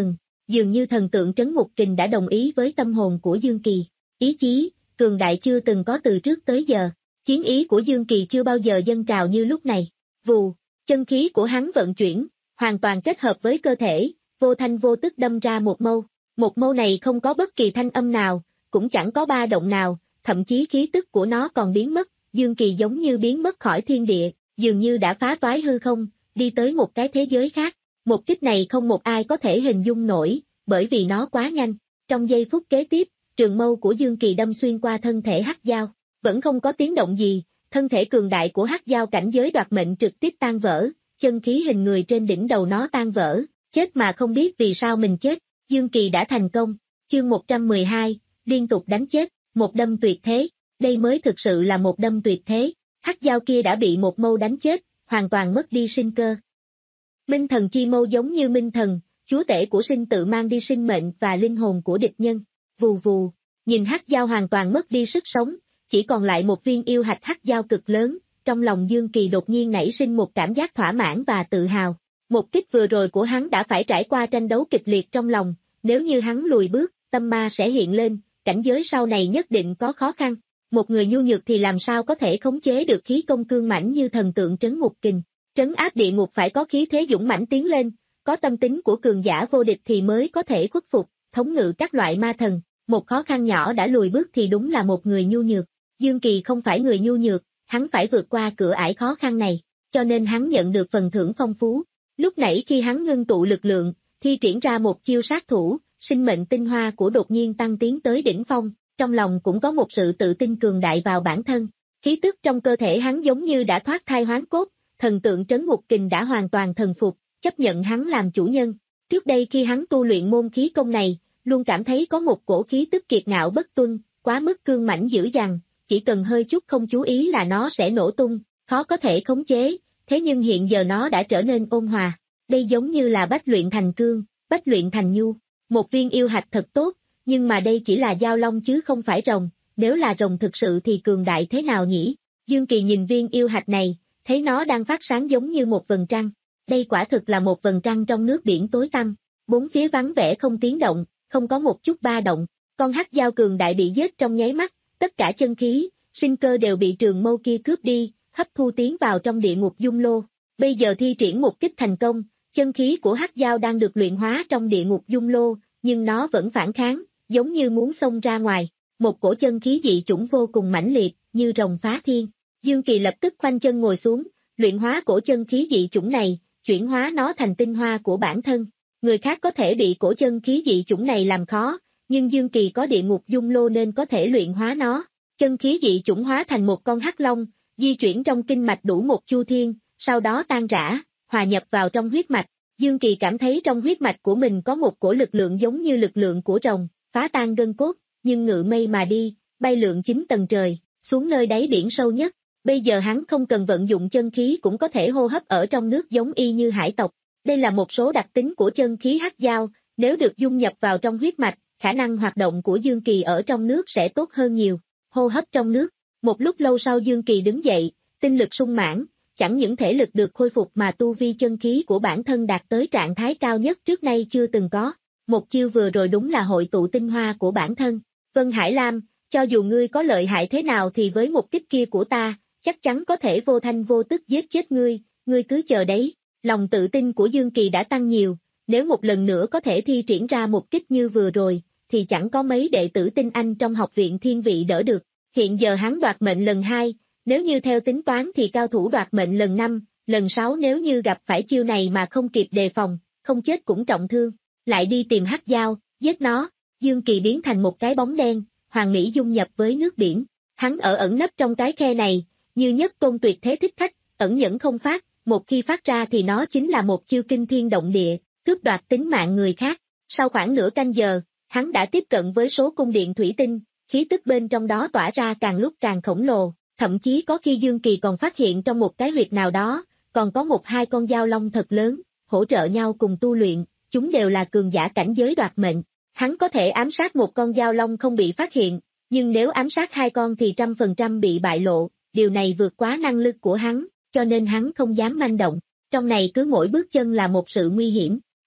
dường như thần tượng Trấn Ngục Kình đã đồng ý với tâm hồn của Dương Kỳ. Ý chí, cường đại chưa từng có từ trước tới giờ, chiến ý của Dương Kỳ chưa bao giờ dâng trào như lúc này. Vù, chân khí của hắn vận chuyển, hoàn toàn kết hợp với cơ thể, vô thanh vô tức đâm ra một mâu. Một mâu này không có bất kỳ thanh âm nào, cũng chẳng có ba động nào, thậm chí khí tức của nó còn biến mất, Dương Kỳ giống như biến mất khỏi thiên địa, dường như đã phá toái hư không, đi tới một cái thế giới khác. Một kích này không một ai có thể hình dung nổi, bởi vì nó quá nhanh. Trong giây phút kế tiếp, trường mâu của Dương Kỳ đâm xuyên qua thân thể Hắc Dao, vẫn không có tiếng động gì, thân thể cường đại của Hắc Dao cảnh giới đoạt mệnh trực tiếp tan vỡ, chân khí hình người trên đỉnh đầu nó tan vỡ, chết mà không biết vì sao mình chết. Dương Kỳ đã thành công. Chương một trăm mười hai, liên tục đánh chết, một đâm tuyệt thế, đây mới thực sự là một đâm tuyệt thế. Hắc Dao kia đã bị một mâu đánh chết, hoàn toàn mất đi sinh cơ. Minh thần chi mâu giống như minh thần, chúa tể của sinh tự mang đi sinh mệnh và linh hồn của địch nhân. Vù vù, nhìn Hắc Dao hoàn toàn mất đi sức sống, chỉ còn lại một viên yêu hạch Hắc Dao cực lớn, trong lòng Dương Kỳ đột nhiên nảy sinh một cảm giác thỏa mãn và tự hào. Một kích vừa rồi của hắn đã phải trải qua tranh đấu kịch liệt trong lòng, nếu như hắn lùi bước, tâm ma sẽ hiện lên, cảnh giới sau này nhất định có khó khăn. Một người nhu nhược thì làm sao có thể khống chế được khí công cương mãnh như thần tượng Trấn Ngục Kình. Trấn áp địa ngục phải có khí thế dũng mãnh tiến lên, có tâm tính của cường giả vô địch thì mới có thể khuất phục, thống ngự các loại ma thần. Một khó khăn nhỏ đã lùi bước thì đúng là một người nhu nhược. Dương Kỳ không phải người nhu nhược, hắn phải vượt qua cửa ải khó khăn này, cho nên hắn nhận được phần thưởng phong phú. Lúc nãy khi hắn ngưng tụ lực lượng, thi triển ra một chiêu sát thủ, sinh mệnh tinh hoa của đột nhiên tăng tiến tới đỉnh phong, trong lòng cũng có một sự tự tin cường đại vào bản thân. Khí tức trong cơ thể hắn giống như đã thoát thai hoán cốt, thần tượng Trấn Ngục Kình đã hoàn toàn thần phục, chấp nhận hắn làm chủ nhân. Trước đây khi hắn tu luyện môn khí công này, luôn cảm thấy có một cổ khí tức kiệt ngạo bất tuân, quá mức cương mãnh dữ dằn, chỉ cần hơi chút không chú ý là nó sẽ nổ tung, khó có thể khống chế, thế nhưng hiện giờ nó đã trở nên ôn hòa. Đây giống như là bách luyện thành cương, bách luyện thành nhu, một viên yêu hạch thật tốt, nhưng mà đây chỉ là dao long chứ không phải rồng, nếu là rồng thực sự thì cường đại thế nào nhỉ? Dương Kỳ nhìn viên yêu hạch này, thấy nó đang phát sáng giống như một vầng trăng, đây quả thực là một vầng trăng trong nước biển tối tăm, bốn phía vắng vẻ không tiếng động, không có một chút ba động, con Hắc Dao cường đại bị giết trong nháy mắt, tất cả chân khí, sinh cơ đều bị trường mâu kia cướp đi, hấp thu tiến vào trong địa ngục dung lô. Bây giờ thi triển một kích thành công, chân khí của Hắc Dao đang được luyện hóa trong địa ngục dung lô, nhưng nó vẫn phản kháng, giống như muốn xông ra ngoài. Một cổ chân khí dị chủng vô cùng mãnh liệt, như rồng phá thiên. Dương Kỳ lập tức khoanh chân ngồi xuống, luyện hóa cổ chân khí dị chủng này, chuyển hóa nó thành tinh hoa của bản thân. Người khác có thể bị cổ chân khí dị chủng này làm khó, nhưng Dương Kỳ có địa ngục dung lô nên có thể luyện hóa nó. Chân khí dị chủng hóa thành một con hắc long, di chuyển trong kinh mạch đủ một chu thiên, sau đó tan rã, hòa nhập vào trong huyết mạch. Dương Kỳ cảm thấy trong huyết mạch của mình có một cổ lực lượng giống như lực lượng của rồng, phá tan gân cốt, nhưng ngự mây mà đi, bay lượn chín tầng trời, xuống nơi đáy biển sâu nhất. Bây giờ hắn không cần vận dụng chân khí cũng có thể hô hấp ở trong nước giống y như hải tộc. Đây là một số đặc tính của chân khí Hắc Dao, nếu được dung nhập vào trong huyết mạch, khả năng hoạt động của Dương Kỳ ở trong nước sẽ tốt hơn nhiều. Hô hấp trong nước, một lúc lâu sau Dương Kỳ đứng dậy, tinh lực sung mãn, chẳng những thể lực được khôi phục mà tu vi chân khí của bản thân đạt tới trạng thái cao nhất trước nay chưa từng có. Một chiêu vừa rồi đúng là hội tụ tinh hoa của bản thân. Vân Hải Lam, cho dù ngươi có lợi hại thế nào thì với một kích kia của ta, chắc chắn có thể vô thanh vô tức giết chết ngươi, ngươi cứ chờ đấy. Lòng tự tin của Dương Kỳ đã tăng nhiều, nếu một lần nữa có thể thi triển ra một kích như vừa rồi, thì chẳng có mấy đệ tử tinh anh trong học viện thiên vị đỡ được. Hiện giờ hắn đoạt mệnh lần hai, nếu như theo tính toán thì cao thủ đoạt mệnh lần năm, lần sáu nếu như gặp phải chiêu này mà không kịp đề phòng, không chết cũng trọng thương. Lại đi tìm Hắc Dao, giết nó. Dương Kỳ biến thành một cái bóng đen, hoàn mỹ dung nhập với nước biển. Hắn ở ẩn nấp trong cái khe này, như nhất tôn tuyệt thế thích khách, ẩn nhẫn không phát, một khi phát ra thì nó chính là một chiêu kinh thiên động địa, cướp đoạt tính mạng người khác. Sau khoảng nửa canh giờ, hắn đã tiếp cận với số cung điện thủy tinh, khí tức bên trong đó tỏa ra càng lúc càng khổng lồ, thậm chí có khi Dương Kỳ còn phát hiện trong một cái huyệt nào đó, còn có một hai con dao long thật lớn, hỗ trợ nhau cùng tu luyện, chúng đều là cường giả cảnh giới đoạt mệnh. Hắn có thể ám sát một con dao long không bị phát hiện, nhưng nếu ám sát hai con thì trăm phần trăm bị bại lộ, điều này vượt quá năng lực của hắn, cho nên hắn không dám manh động. Trong này cứ mỗi bước chân là một sự nguy hiểm.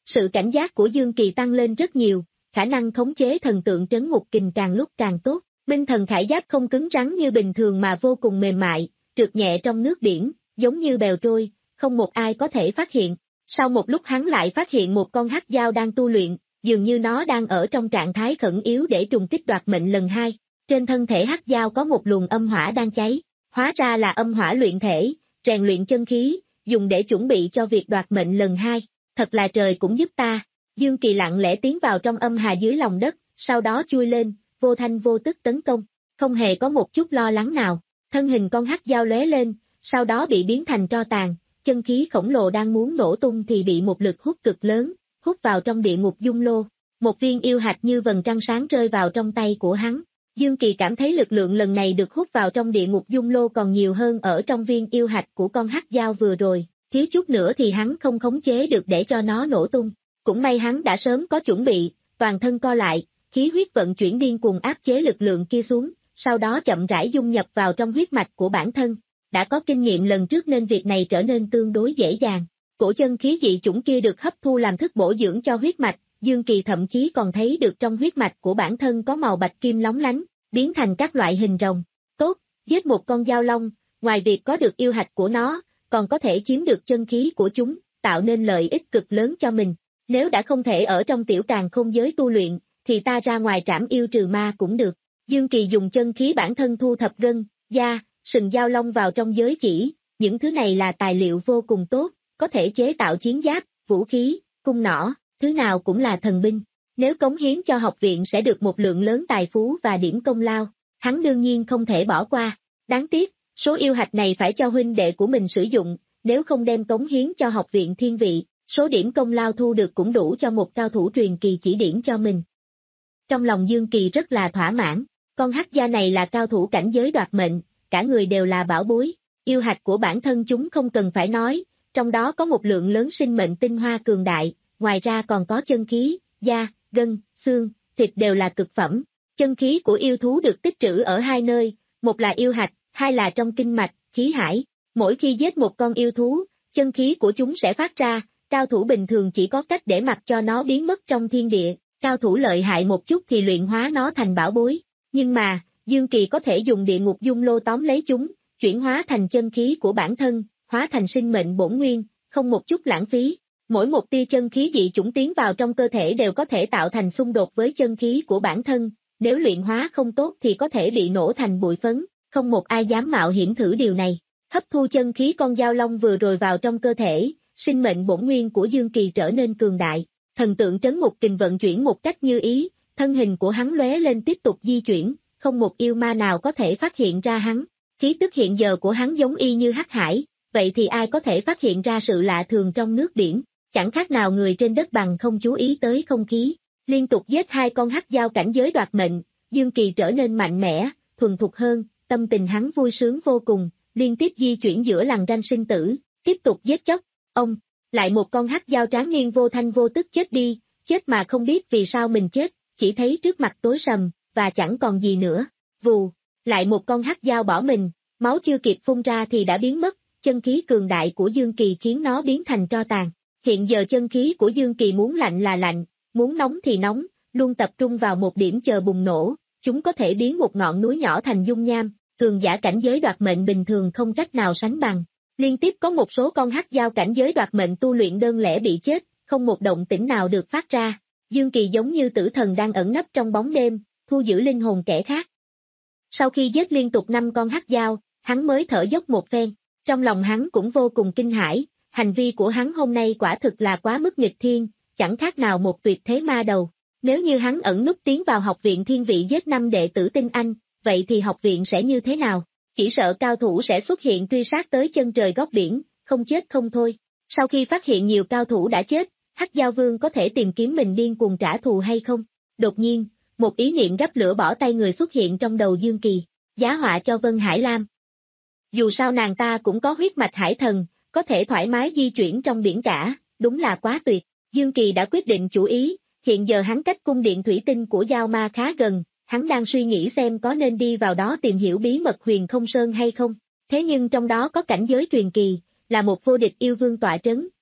Sự cảnh giác của Dương Kỳ tăng lên rất nhiều, khả năng khống chế thần tượng trấn ngục kình càng lúc càng tốt. Minh thần khải giáp không cứng rắn như bình thường mà vô cùng mềm mại, trượt nhẹ trong nước biển, giống như bèo trôi, không một ai có thể phát hiện. Sau một lúc hắn lại phát hiện một con hắc dao đang tu luyện, dường như nó đang ở trong trạng thái khẩn yếu để trùng kích đoạt mệnh lần hai. Trên thân thể hắc dao có một luồng âm hỏa đang cháy, hóa ra là âm hỏa luyện thể, rèn luyện chân khí, dùng để chuẩn bị cho việc đoạt mệnh lần hai. Thật là trời cũng giúp ta. Dương Kỳ lặng lẽ tiến vào trong âm hà dưới lòng đất, sau đó chui lên, vô thanh vô tức tấn công, không hề có một chút lo lắng nào. Thân hình con hắc dao lóe lên, sau đó bị biến thành tro tàn, chân khí khổng lồ đang muốn nổ tung thì bị một lực hút cực lớn, hút vào trong địa ngục dung lô. Một viên yêu hạch như vầng trăng sáng rơi vào trong tay của hắn. Dương Kỳ cảm thấy lực lượng lần này được hút vào trong địa ngục dung lô còn nhiều hơn ở trong viên yêu hạch của con hắc dao vừa rồi, thiếu chút nữa thì hắn không khống chế được để cho nó nổ tung. Cũng may hắn đã sớm có chuẩn bị, toàn thân co lại, khí huyết vận chuyển điên cuồng áp chế lực lượng kia xuống, sau đó chậm rãi dung nhập vào trong huyết mạch của bản thân. Đã có kinh nghiệm lần trước nên việc này trở nên tương đối dễ dàng. Cổ chân khí dị chủng kia được hấp thu làm thức bổ dưỡng cho huyết mạch, Dương Kỳ thậm chí còn thấy được trong huyết mạch của bản thân có màu bạch kim lóng lánh, biến thành các loại hình rồng. Tốt, giết một con dao long, ngoài việc có được yêu hạch của nó, còn có thể chiếm được chân khí của chúng, tạo nên lợi ích cực lớn cho mình. Nếu đã không thể ở trong tiểu càn khôn giới tu luyện, thì ta ra ngoài trảm yêu trừ ma cũng được. Dương Kỳ dùng chân khí bản thân thu thập gân, da, sừng dao long vào trong giới chỉ, những thứ này là tài liệu vô cùng tốt, có thể chế tạo chiến giáp, vũ khí, cung nỏ, thứ nào cũng là thần binh. Nếu cống hiến cho học viện sẽ được một lượng lớn tài phú và điểm công lao, hắn đương nhiên không thể bỏ qua. Đáng tiếc, số yêu hạch này phải cho huynh đệ của mình sử dụng, nếu không đem cống hiến cho học viện thiên vị, số điểm công lao thu được cũng đủ cho một cao thủ truyền kỳ chỉ điểm cho mình. Trong lòng Dương Kỳ rất là thỏa mãn, con hắc gia này là cao thủ cảnh giới đoạt mệnh, cả người đều là bảo bối, yêu hạch của bản thân chúng không cần phải nói, trong đó có một lượng lớn sinh mệnh tinh hoa cường đại, ngoài ra còn có chân khí, da, gân, xương, thịt đều là cực phẩm. Chân khí của yêu thú được tích trữ ở hai nơi, một là yêu hạch, hai là trong kinh mạch, khí hải. Mỗi khi giết một con yêu thú, chân khí của chúng sẽ phát ra, cao thủ bình thường chỉ có cách để mặc cho nó biến mất trong thiên địa, cao thủ lợi hại một chút thì luyện hóa nó thành bảo bối. Nhưng mà, Dương Kỳ có thể dùng địa ngục dung lô tóm lấy chúng, chuyển hóa thành chân khí của bản thân, hóa thành sinh mệnh bổn nguyên, không một chút lãng phí. Mỗi một tia chân khí dị chủng tiến vào trong cơ thể đều có thể tạo thành xung đột với chân khí của bản thân, nếu luyện hóa không tốt thì có thể bị nổ thành bụi phấn, không một ai dám mạo hiểm thử điều này. Hấp thu chân khí con dao long vừa rồi vào trong cơ thể, sinh mệnh bổn nguyên của Dương Kỳ trở nên cường đại, thần tượng trấn ngục kình vận chuyển một cách như ý, thân hình của hắn lóe lên tiếp tục di chuyển, không một yêu ma nào có thể phát hiện ra hắn. Khí tức hiện giờ của hắn giống y như hắc hải, vậy thì ai có thể phát hiện ra sự lạ thường trong nước biển, chẳng khác nào người trên đất bằng không chú ý tới không khí. Liên tục giết hai con hắc dao cảnh giới đoạt mệnh, Dương Kỳ trở nên mạnh mẽ, thuần thục hơn, tâm tình hắn vui sướng vô cùng, liên tiếp di chuyển giữa lằn ranh sinh tử, tiếp tục giết chóc. Ông, lại một con hắc dao tráng niên vô thanh vô tức chết đi, chết mà không biết vì sao mình chết, chỉ thấy trước mặt tối sầm, và chẳng còn gì nữa. Vù, lại một con hắc dao bỏ mình, máu chưa kịp phun ra thì đã biến mất, chân khí cường đại của Dương Kỳ khiến nó biến thành tro tàn. Hiện giờ chân khí của Dương Kỳ muốn lạnh là lạnh, muốn nóng thì nóng, luôn tập trung vào một điểm chờ bùng nổ, chúng có thể biến một ngọn núi nhỏ thành dung nham, cường giả cảnh giới đoạt mệnh bình thường không cách nào sánh bằng. Liên tiếp có một số con hắc dao cảnh giới đoạt mệnh tu luyện đơn lẻ bị chết, không một động tĩnh nào được phát ra. Dương Kỳ giống như tử thần đang ẩn nấp trong bóng đêm, thu giữ linh hồn kẻ khác. Sau khi giết liên tục năm con hắc dao, hắn mới thở dốc một phen, trong lòng hắn cũng vô cùng kinh hãi, hành vi của hắn hôm nay quả thực là quá mức nghịch thiên, chẳng khác nào một tuyệt thế ma đầu. Nếu như hắn ẩn núp tiến vào học viện thiên vị giết năm đệ tử tinh anh, vậy thì học viện sẽ như thế nào? Chỉ sợ cao thủ sẽ xuất hiện truy sát tới chân trời góc biển, không chết không thôi. Sau khi phát hiện nhiều cao thủ đã chết, Hắc Giao Vương có thể tìm kiếm mình điên cuồng trả thù hay không? Đột nhiên, một ý niệm gấp lửa bỏ tay người xuất hiện trong đầu Dương Kỳ, giá họa cho Vân Hải Lam. Dù sao nàng ta cũng có huyết mạch hải thần, có thể thoải mái di chuyển trong biển cả, đúng là quá tuyệt. Dương Kỳ đã quyết định chủ ý, hiện giờ hắn cách cung điện thủy tinh của Giao Ma khá gần, hắn đang suy nghĩ xem có nên đi vào đó tìm hiểu bí mật Huyền Không Sơn hay không. Thế nhưng trong đó có cảnh giới truyền kỳ, là một vô địch yêu vương tọa trấn,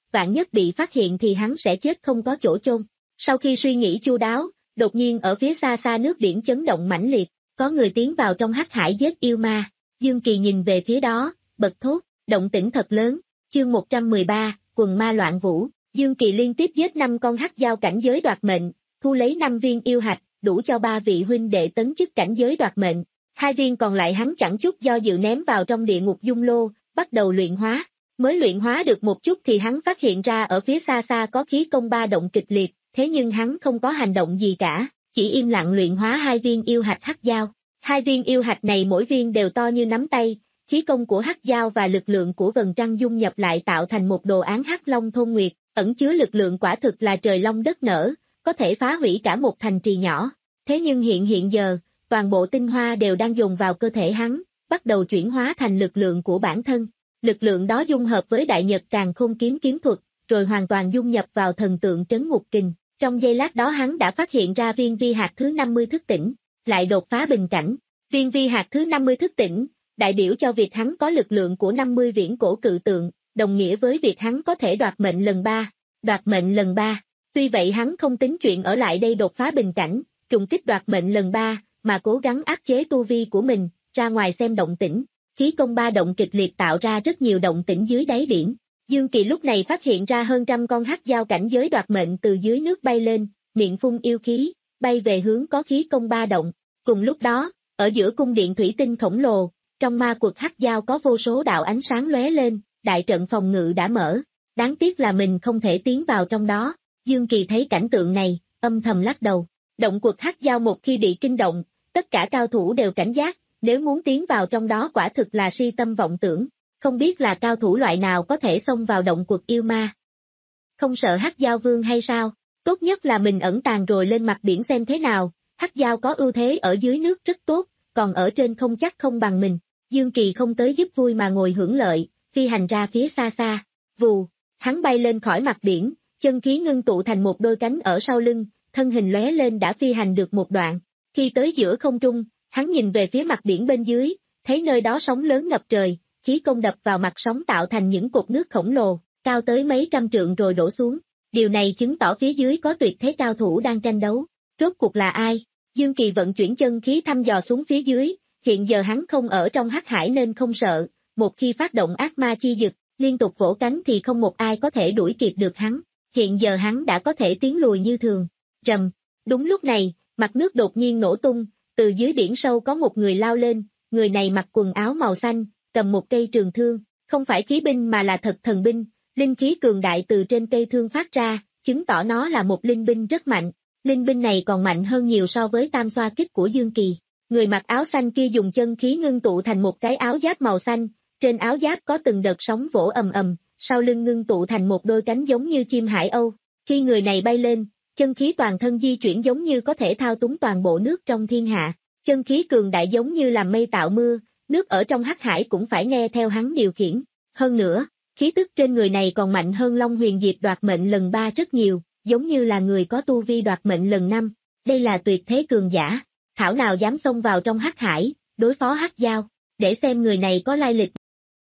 vạn nhất bị phát hiện thì hắn sẽ chết không có chỗ chôn. Sau khi suy nghĩ chu đáo, đột nhiên ở phía xa xa nước biển chấn động mãnh liệt, có người tiến vào trong hắc hải giết yêu ma. Dương Kỳ nhìn về phía đó, bật thốt, động tĩnh thật lớn. Chương một trăm mười ba, quần ma loạn vũ. Dương Kỳ liên tiếp giết năm con hắc giao cảnh giới đoạt mệnh, thu lấy năm viên yêu hạch, đủ cho ba vị huynh đệ tấn chức cảnh giới đoạt mệnh. Hai viên còn lại hắn chẳng chút do dự ném vào trong địa ngục dung lô, bắt đầu luyện hóa. Mới luyện hóa được một chút thì hắn phát hiện ra ở phía xa xa có khí công ba động kịch liệt, thế nhưng hắn không có hành động gì cả, chỉ im lặng luyện hóa hai viên yêu hạch hắc giao. Hai viên yêu hạch này mỗi viên đều to như nắm tay, khí công của hắc giao và lực lượng của vầng trăng dung nhập lại tạo thành một đồ án hắc long thôn nguyệt, ẩn chứa lực lượng quả thực là trời long đất nở, có thể phá hủy cả một thành trì nhỏ. Thế nhưng hiện hiện giờ, toàn bộ tinh hoa đều đang dồn vào cơ thể hắn, bắt đầu chuyển hóa thành lực lượng của bản thân. Lực lượng đó dung hợp với Đại Nhật Càn Khôn kiếm kiếm thuật, rồi hoàn toàn dung nhập vào thần tượng trấn ngục kình. Trong giây lát đó hắn đã phát hiện ra viên vi hạt thứ năm mươi thức tỉnh, lại đột phá bình cảnh. Viên vi hạt thứ năm mươi thức tỉnh, đại biểu cho việc hắn có lực lượng của năm mươi viễn cổ cự tượng, đồng nghĩa với việc hắn có thể đoạt mệnh lần ba. Đoạt mệnh lần ba. Tuy vậy hắn không tính chuyện ở lại đây đột phá bình cảnh, trùng kích đoạt mệnh lần ba, mà cố gắng áp chế tu vi của mình, ra ngoài xem động tĩnh. Khí công ba động kịch liệt tạo ra rất nhiều động tĩnh dưới đáy biển. Dương Kỳ lúc này phát hiện ra hơn trăm con hắc giao cảnh giới đoạt mệnh từ dưới nước bay lên, miệng phun yêu khí, bay về hướng có khí công ba động. Cùng lúc đó, ở giữa cung điện thủy tinh khổng lồ, trong ma quật hắc giao có vô số đạo ánh sáng lóe lên, đại trận phòng ngự đã mở. Đáng tiếc là mình không thể tiến vào trong đó. Dương Kỳ thấy cảnh tượng này, âm thầm lắc đầu. Động quật hắc giao một khi bị kinh động, tất cả cao thủ đều cảnh giác, nếu muốn tiến vào trong đó quả thực là si tâm vọng tưởng. Không biết là cao thủ loại nào có thể xông vào động quật yêu ma. Không sợ hắc giao vương hay sao? Tốt nhất là mình ẩn tàng rồi lên mặt biển xem thế nào. Hắc giao có ưu thế ở dưới nước rất tốt, còn ở trên không chắc không bằng mình. Dương Kỳ không tới giúp vui mà ngồi hưởng lợi, phi hành ra phía xa xa. Vù, hắn bay lên khỏi mặt biển, chân khí ngưng tụ thành một đôi cánh ở sau lưng, thân hình lóe lên đã phi hành được một đoạn. Khi tới giữa không trung, hắn nhìn về phía mặt biển bên dưới, thấy nơi đó sóng lớn ngập trời, khí công đập vào mặt sóng tạo thành những cột nước khổng lồ, cao tới mấy trăm trượng rồi đổ xuống. Điều này chứng tỏ phía dưới có tuyệt thế cao thủ đang tranh đấu. Rốt cuộc là ai? Dương Kỳ vận chuyển chân khí thăm dò xuống phía dưới, hiện giờ hắn không ở trong hắc hải nên không sợ, một khi phát động ác ma chi dực, liên tục vỗ cánh thì không một ai có thể đuổi kịp được hắn. Hiện giờ hắn đã có thể tiến lùi như thường. Rầm, đúng lúc này, mặt nước đột nhiên nổ tung, từ dưới biển sâu có một người lao lên, người này mặc quần áo màu xanh, cầm một cây trường thương, không phải khí binh mà là thật thần binh, linh khí cường đại từ trên cây thương phát ra, chứng tỏ nó là một linh binh rất mạnh. Linh binh này còn mạnh hơn nhiều so với tam xoa kích của Dương Kỳ. Người mặc áo xanh kia dùng chân khí ngưng tụ thành một cái áo giáp màu xanh, trên áo giáp có từng đợt sóng vỗ ầm ầm, sau lưng ngưng tụ thành một đôi cánh giống như chim hải âu. Khi người này bay lên, chân khí toàn thân di chuyển giống như có thể thao túng toàn bộ nước trong thiên hạ. Chân khí cường đại giống như làm mây tạo mưa, nước ở trong hắc hải cũng phải nghe theo hắn điều khiển. Hơn nữa, khí tức trên người này còn mạnh hơn Long Huyền Diệp đoạt mệnh lần ba rất nhiều, giống như là người có tu vi đoạt mệnh lần năm. Đây là tuyệt thế cường giả. Thảo nào dám xông vào trong hắc hải, đối phó hắc giao, để xem người này có lai lịch.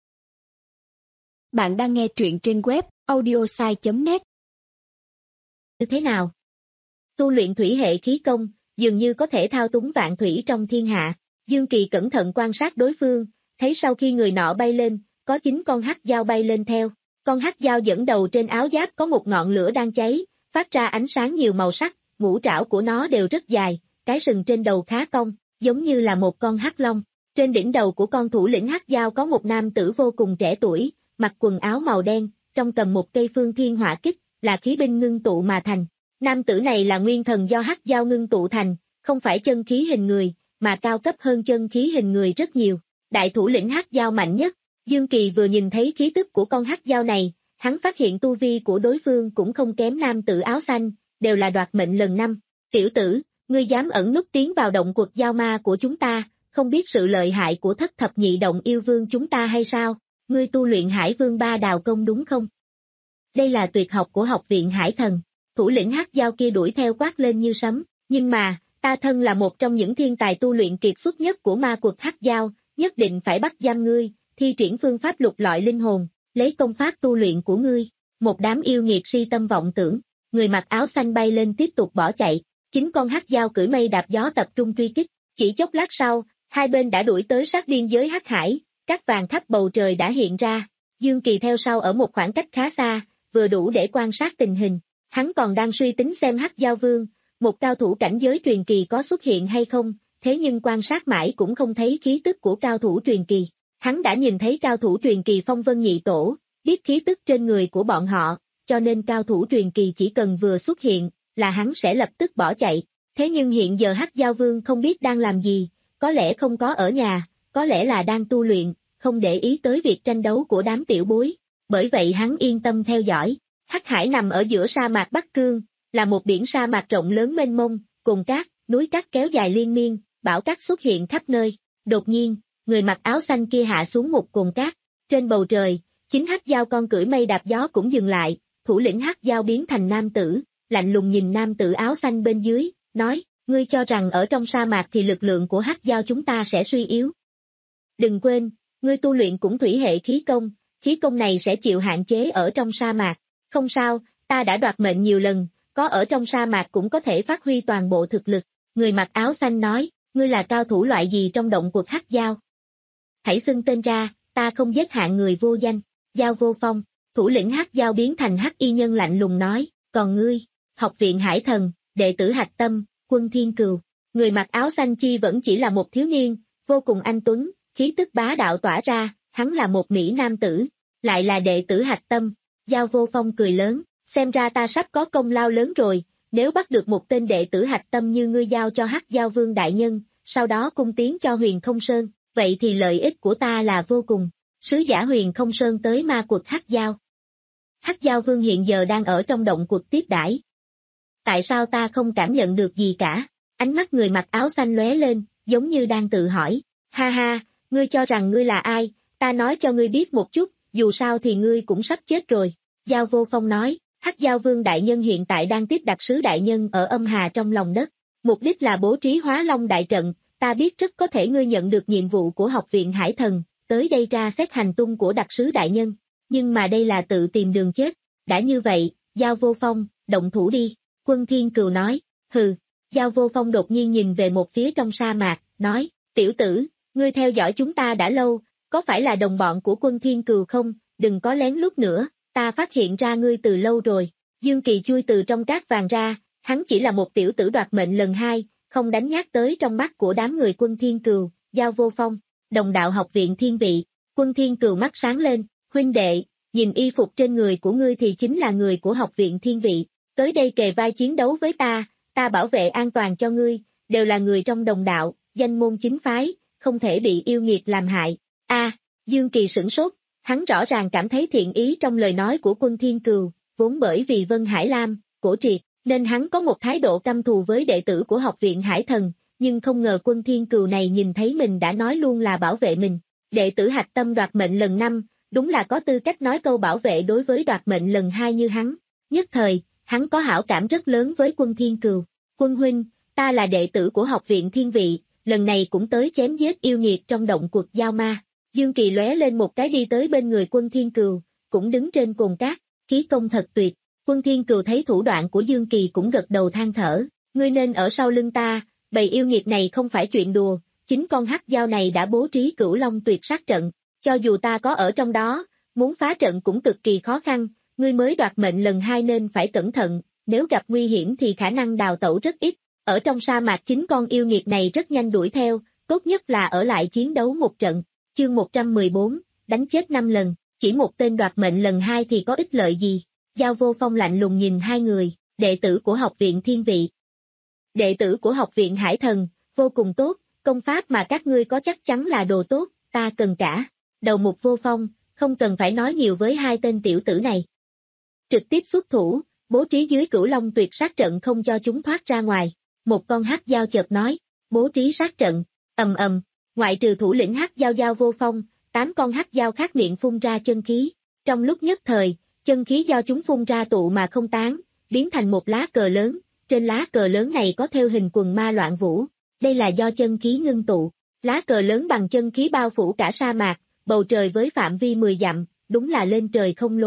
Bạn đang nghe truyện trên web audiosai chấm net. Như thế nào? Tu luyện thủy hệ khí công, dường như có thể thao túng vạn thủy trong thiên hạ. Dương Kỳ cẩn thận quan sát đối phương, thấy sau khi người nọ bay lên, có chín con hắc giao bay lên theo. Con hắc giao dẫn đầu trên áo giáp có một ngọn lửa đang cháy, phát ra ánh sáng nhiều màu sắc, ngũ trảo của nó đều rất dài, cái sừng trên đầu khá cong, giống như là một con hắc long. Trên đỉnh đầu của con thủ lĩnh hắc giao có một nam tử vô cùng trẻ tuổi, mặc quần áo màu đen, trong cầm một cây phương thiên hỏa kích, là khí binh ngưng tụ mà thành. Nam tử này là nguyên thần do hắc giao ngưng tụ thành, không phải chân khí hình người, mà cao cấp hơn chân khí hình người rất nhiều. Đại thủ lĩnh hắc giao mạnh nhất. Dương Kỳ vừa nhìn thấy khí tức của con hắc giao này, hắn phát hiện tu vi của đối phương cũng không kém nam tử áo xanh, đều là đoạt mệnh lần năm. Tiểu tử, ngươi dám ẩn núp tiến vào động quật giao ma của chúng ta, không biết sự lợi hại của thất thập nhị động yêu vương chúng ta hay sao? Ngươi tu luyện Hải Vương Ba Đào Công đúng không? Đây là tuyệt học của học viện Hải Thần. Thủ lĩnh hắc giao kia đuổi theo quát lên như sấm, nhưng mà, ta thân là một trong những thiên tài tu luyện kiệt xuất nhất của ma quật hắc giao, nhất định phải bắt giam ngươi, thi triển phương pháp lục lọi linh hồn, lấy công pháp tu luyện của ngươi. Một đám yêu nghiệt si tâm vọng tưởng, người mặc áo xanh bay lên tiếp tục bỏ chạy, chính con hắc dao cưỡi mây đạp gió tập trung truy kích, chỉ chốc lát sau, hai bên đã đuổi tới sát biên giới hắc hải, cát vàng khắp bầu trời đã hiện ra, Dương Kỳ theo sau ở một khoảng cách khá xa, vừa đủ để quan sát tình hình, hắn còn đang suy tính xem hắc dao vương, một cao thủ cảnh giới truyền kỳ có xuất hiện hay không, thế nhưng quan sát mãi cũng không thấy khí tức của cao thủ truyền kỳ, hắn đã nhìn thấy cao thủ truyền kỳ phong vân nhị tổ, biết khí tức trên người của bọn họ, cho nên cao thủ truyền kỳ chỉ cần vừa xuất hiện, là hắn sẽ lập tức bỏ chạy, thế nhưng hiện giờ hắc dao vương không biết đang làm gì, có lẽ không có ở nhà, có lẽ là đang tu luyện, không để ý tới việc tranh đấu của đám tiểu bối, bởi vậy hắn yên tâm theo dõi. Hắc hải nằm ở giữa sa mạc Bắc Cương, là một biển sa mạc rộng lớn mênh mông, cùng cát, núi cát kéo dài liên miên, bão cát xuất hiện khắp nơi. Đột nhiên, người mặc áo xanh kia hạ xuống một cồn cát, trên bầu trời, chính hắc dao con cưỡi mây đạp gió cũng dừng lại, thủ lĩnh hắc dao biến thành nam tử, lạnh lùng nhìn nam tử áo xanh bên dưới, nói, ngươi cho rằng ở trong sa mạc thì lực lượng của hắc dao chúng ta sẽ suy yếu. Đừng quên, ngươi tu luyện cũng thủy hệ khí công, khí công này sẽ chịu hạn chế ở trong sa mạc. Không sao, ta đã đoạt mệnh nhiều lần, có ở trong sa mạc cũng có thể phát huy toàn bộ thực lực. Người mặc áo xanh nói, ngươi là cao thủ loại gì trong động quật hắc dao? Hãy xưng tên ra, ta không giết hạng người vô danh. Giao Vô Phong, thủ lĩnh hắc dao biến thành hắc y nhân lạnh lùng nói, còn ngươi, học viện Hải Thần, đệ tử Hạch Tâm, Quân Thiên Cừu. Người mặc áo xanh chi vẫn chỉ là một thiếu niên, vô cùng anh tuấn, khí tức bá đạo tỏa ra, hắn là một mỹ nam tử, lại là đệ tử Hạch Tâm. Giao Vô Phong cười lớn, xem ra ta sắp có công lao lớn rồi, nếu bắt được một tên đệ tử Hạch Tâm như ngươi giao cho hắc dao vương đại nhân, sau đó cung tiến cho Huyền Không Sơn, vậy thì lợi ích của ta là vô cùng. Sứ giả Huyền Không Sơn tới ma quật hắc dao. Hắc dao vương hiện giờ đang ở trong động quật tiếp đãi. Tại sao ta không cảm nhận được gì cả? Ánh mắt người mặc áo xanh lóe lên, giống như đang tự hỏi. Ha ha, ngươi cho rằng ngươi là ai, ta nói cho ngươi biết một chút, dù sao thì ngươi cũng sắp chết rồi. Giao Vô Phong nói, hắc dao vương đại nhân hiện tại đang tiếp đặc sứ đại nhân ở âm hà trong lòng đất. Mục đích là bố trí hóa long đại trận, ta biết rất có thể ngươi nhận được nhiệm vụ của học viện Hải Thần, tới đây tra xét hành tung của đặc sứ đại nhân. Nhưng mà đây là tự tìm đường chết. Đã như vậy, Giao Vô Phong, động thủ đi. Quân Thiên Cừu nói, hừ. Giao Vô Phong đột nhiên nhìn về một phía trong sa mạc, nói, tiểu tử, ngươi theo dõi chúng ta đã lâu, có phải là đồng bọn của Quân Thiên Cừu không? Đừng có lén lút nữa, ta phát hiện ra ngươi từ lâu rồi. Dương Kỳ chui từ trong cát vàng ra, hắn chỉ là một tiểu tử đoạt mệnh lần hai, không đánh nhát tới trong mắt của đám người Quân Thiên Cừu. Giao Vô Phong, đồng đạo học viện Thiên Vị. Quân Thiên Cừu mắt sáng lên, huynh đệ, nhìn y phục trên người của ngươi thì chính là người của học viện Thiên Vị, tới đây kề vai chiến đấu với ta, ta bảo vệ an toàn cho ngươi, đều là người trong đồng đạo, danh môn chính phái, không thể bị yêu nghiệt làm hại. A, Dương Kỳ sửng sốt, hắn rõ ràng cảm thấy thiện ý trong lời nói của Quân Thiên Cừu, vốn bởi vì Vân Hải Lam, Cổ Triệt, nên hắn có một thái độ căm thù với đệ tử của học viện Hải Thần, nhưng không ngờ Quân Thiên Cừu này nhìn thấy mình đã nói luôn là bảo vệ mình. Đệ tử Hạch Tâm đoạt mệnh lần năm, đúng là có tư cách nói câu bảo vệ đối với đoạt mệnh lần hai như hắn. Nhất thời, hắn có hảo cảm rất lớn với Quân Thiên Cừu. Quân huynh, ta là đệ tử của học viện Thiên Vị, lần này cũng tới chém giết yêu nghiệt trong động quật Giao Ma. Dương Kỳ lóe lên một cái đi tới bên người Quân Thiên Cừu, cũng đứng trên cồn cát, khí công thật tuyệt. Quân Thiên Cừu thấy thủ đoạn của Dương Kỳ cũng gật đầu than thở, ngươi nên ở sau lưng ta, bầy yêu nghiệt này không phải chuyện đùa, chính con hắc dao này đã bố trí Cửu Long tuyệt sát trận, cho dù ta có ở trong đó, muốn phá trận cũng cực kỳ khó khăn, ngươi mới đoạt mệnh lần hai nên phải cẩn thận, nếu gặp nguy hiểm thì khả năng đào tẩu rất ít, ở trong sa mạc chính con yêu nghiệt này rất nhanh đuổi theo, tốt nhất là ở lại chiến đấu một trận. Chương một trăm mười bốn, đánh chết năm lần, chỉ một tên đoạt mệnh lần hai thì có ích lợi gì? Giao Vô Phong lạnh lùng nhìn hai người, đệ tử của học viện Thiên Vị. Đệ tử của học viện Hải Thần, vô cùng tốt, công pháp mà các ngươi có chắc chắn là đồ tốt, ta cần cả. Đầu mục Vô Phong, không cần phải nói nhiều với hai tên tiểu tử này. Trực tiếp xuất thủ, bố trí dưới Cửu Long tuyệt sát trận không cho chúng thoát ra ngoài. Một con hắc dao chợt nói, bố trí sát trận, ầm ầm, ngoại trừ thủ lĩnh hắc dao Giao Vô Phong, tám con hắc dao khác miệng phun ra chân khí. Trong lúc nhất thời, chân khí do chúng phun ra tụ mà không tán, biến thành một lá cờ lớn, trên lá cờ lớn này có thêu hình quần ma loạn vũ, đây là do chân khí ngưng tụ. Lá cờ lớn bằng chân khí bao phủ cả sa mạc, bầu trời với phạm vi mười dặm, đúng là lên trời không lối,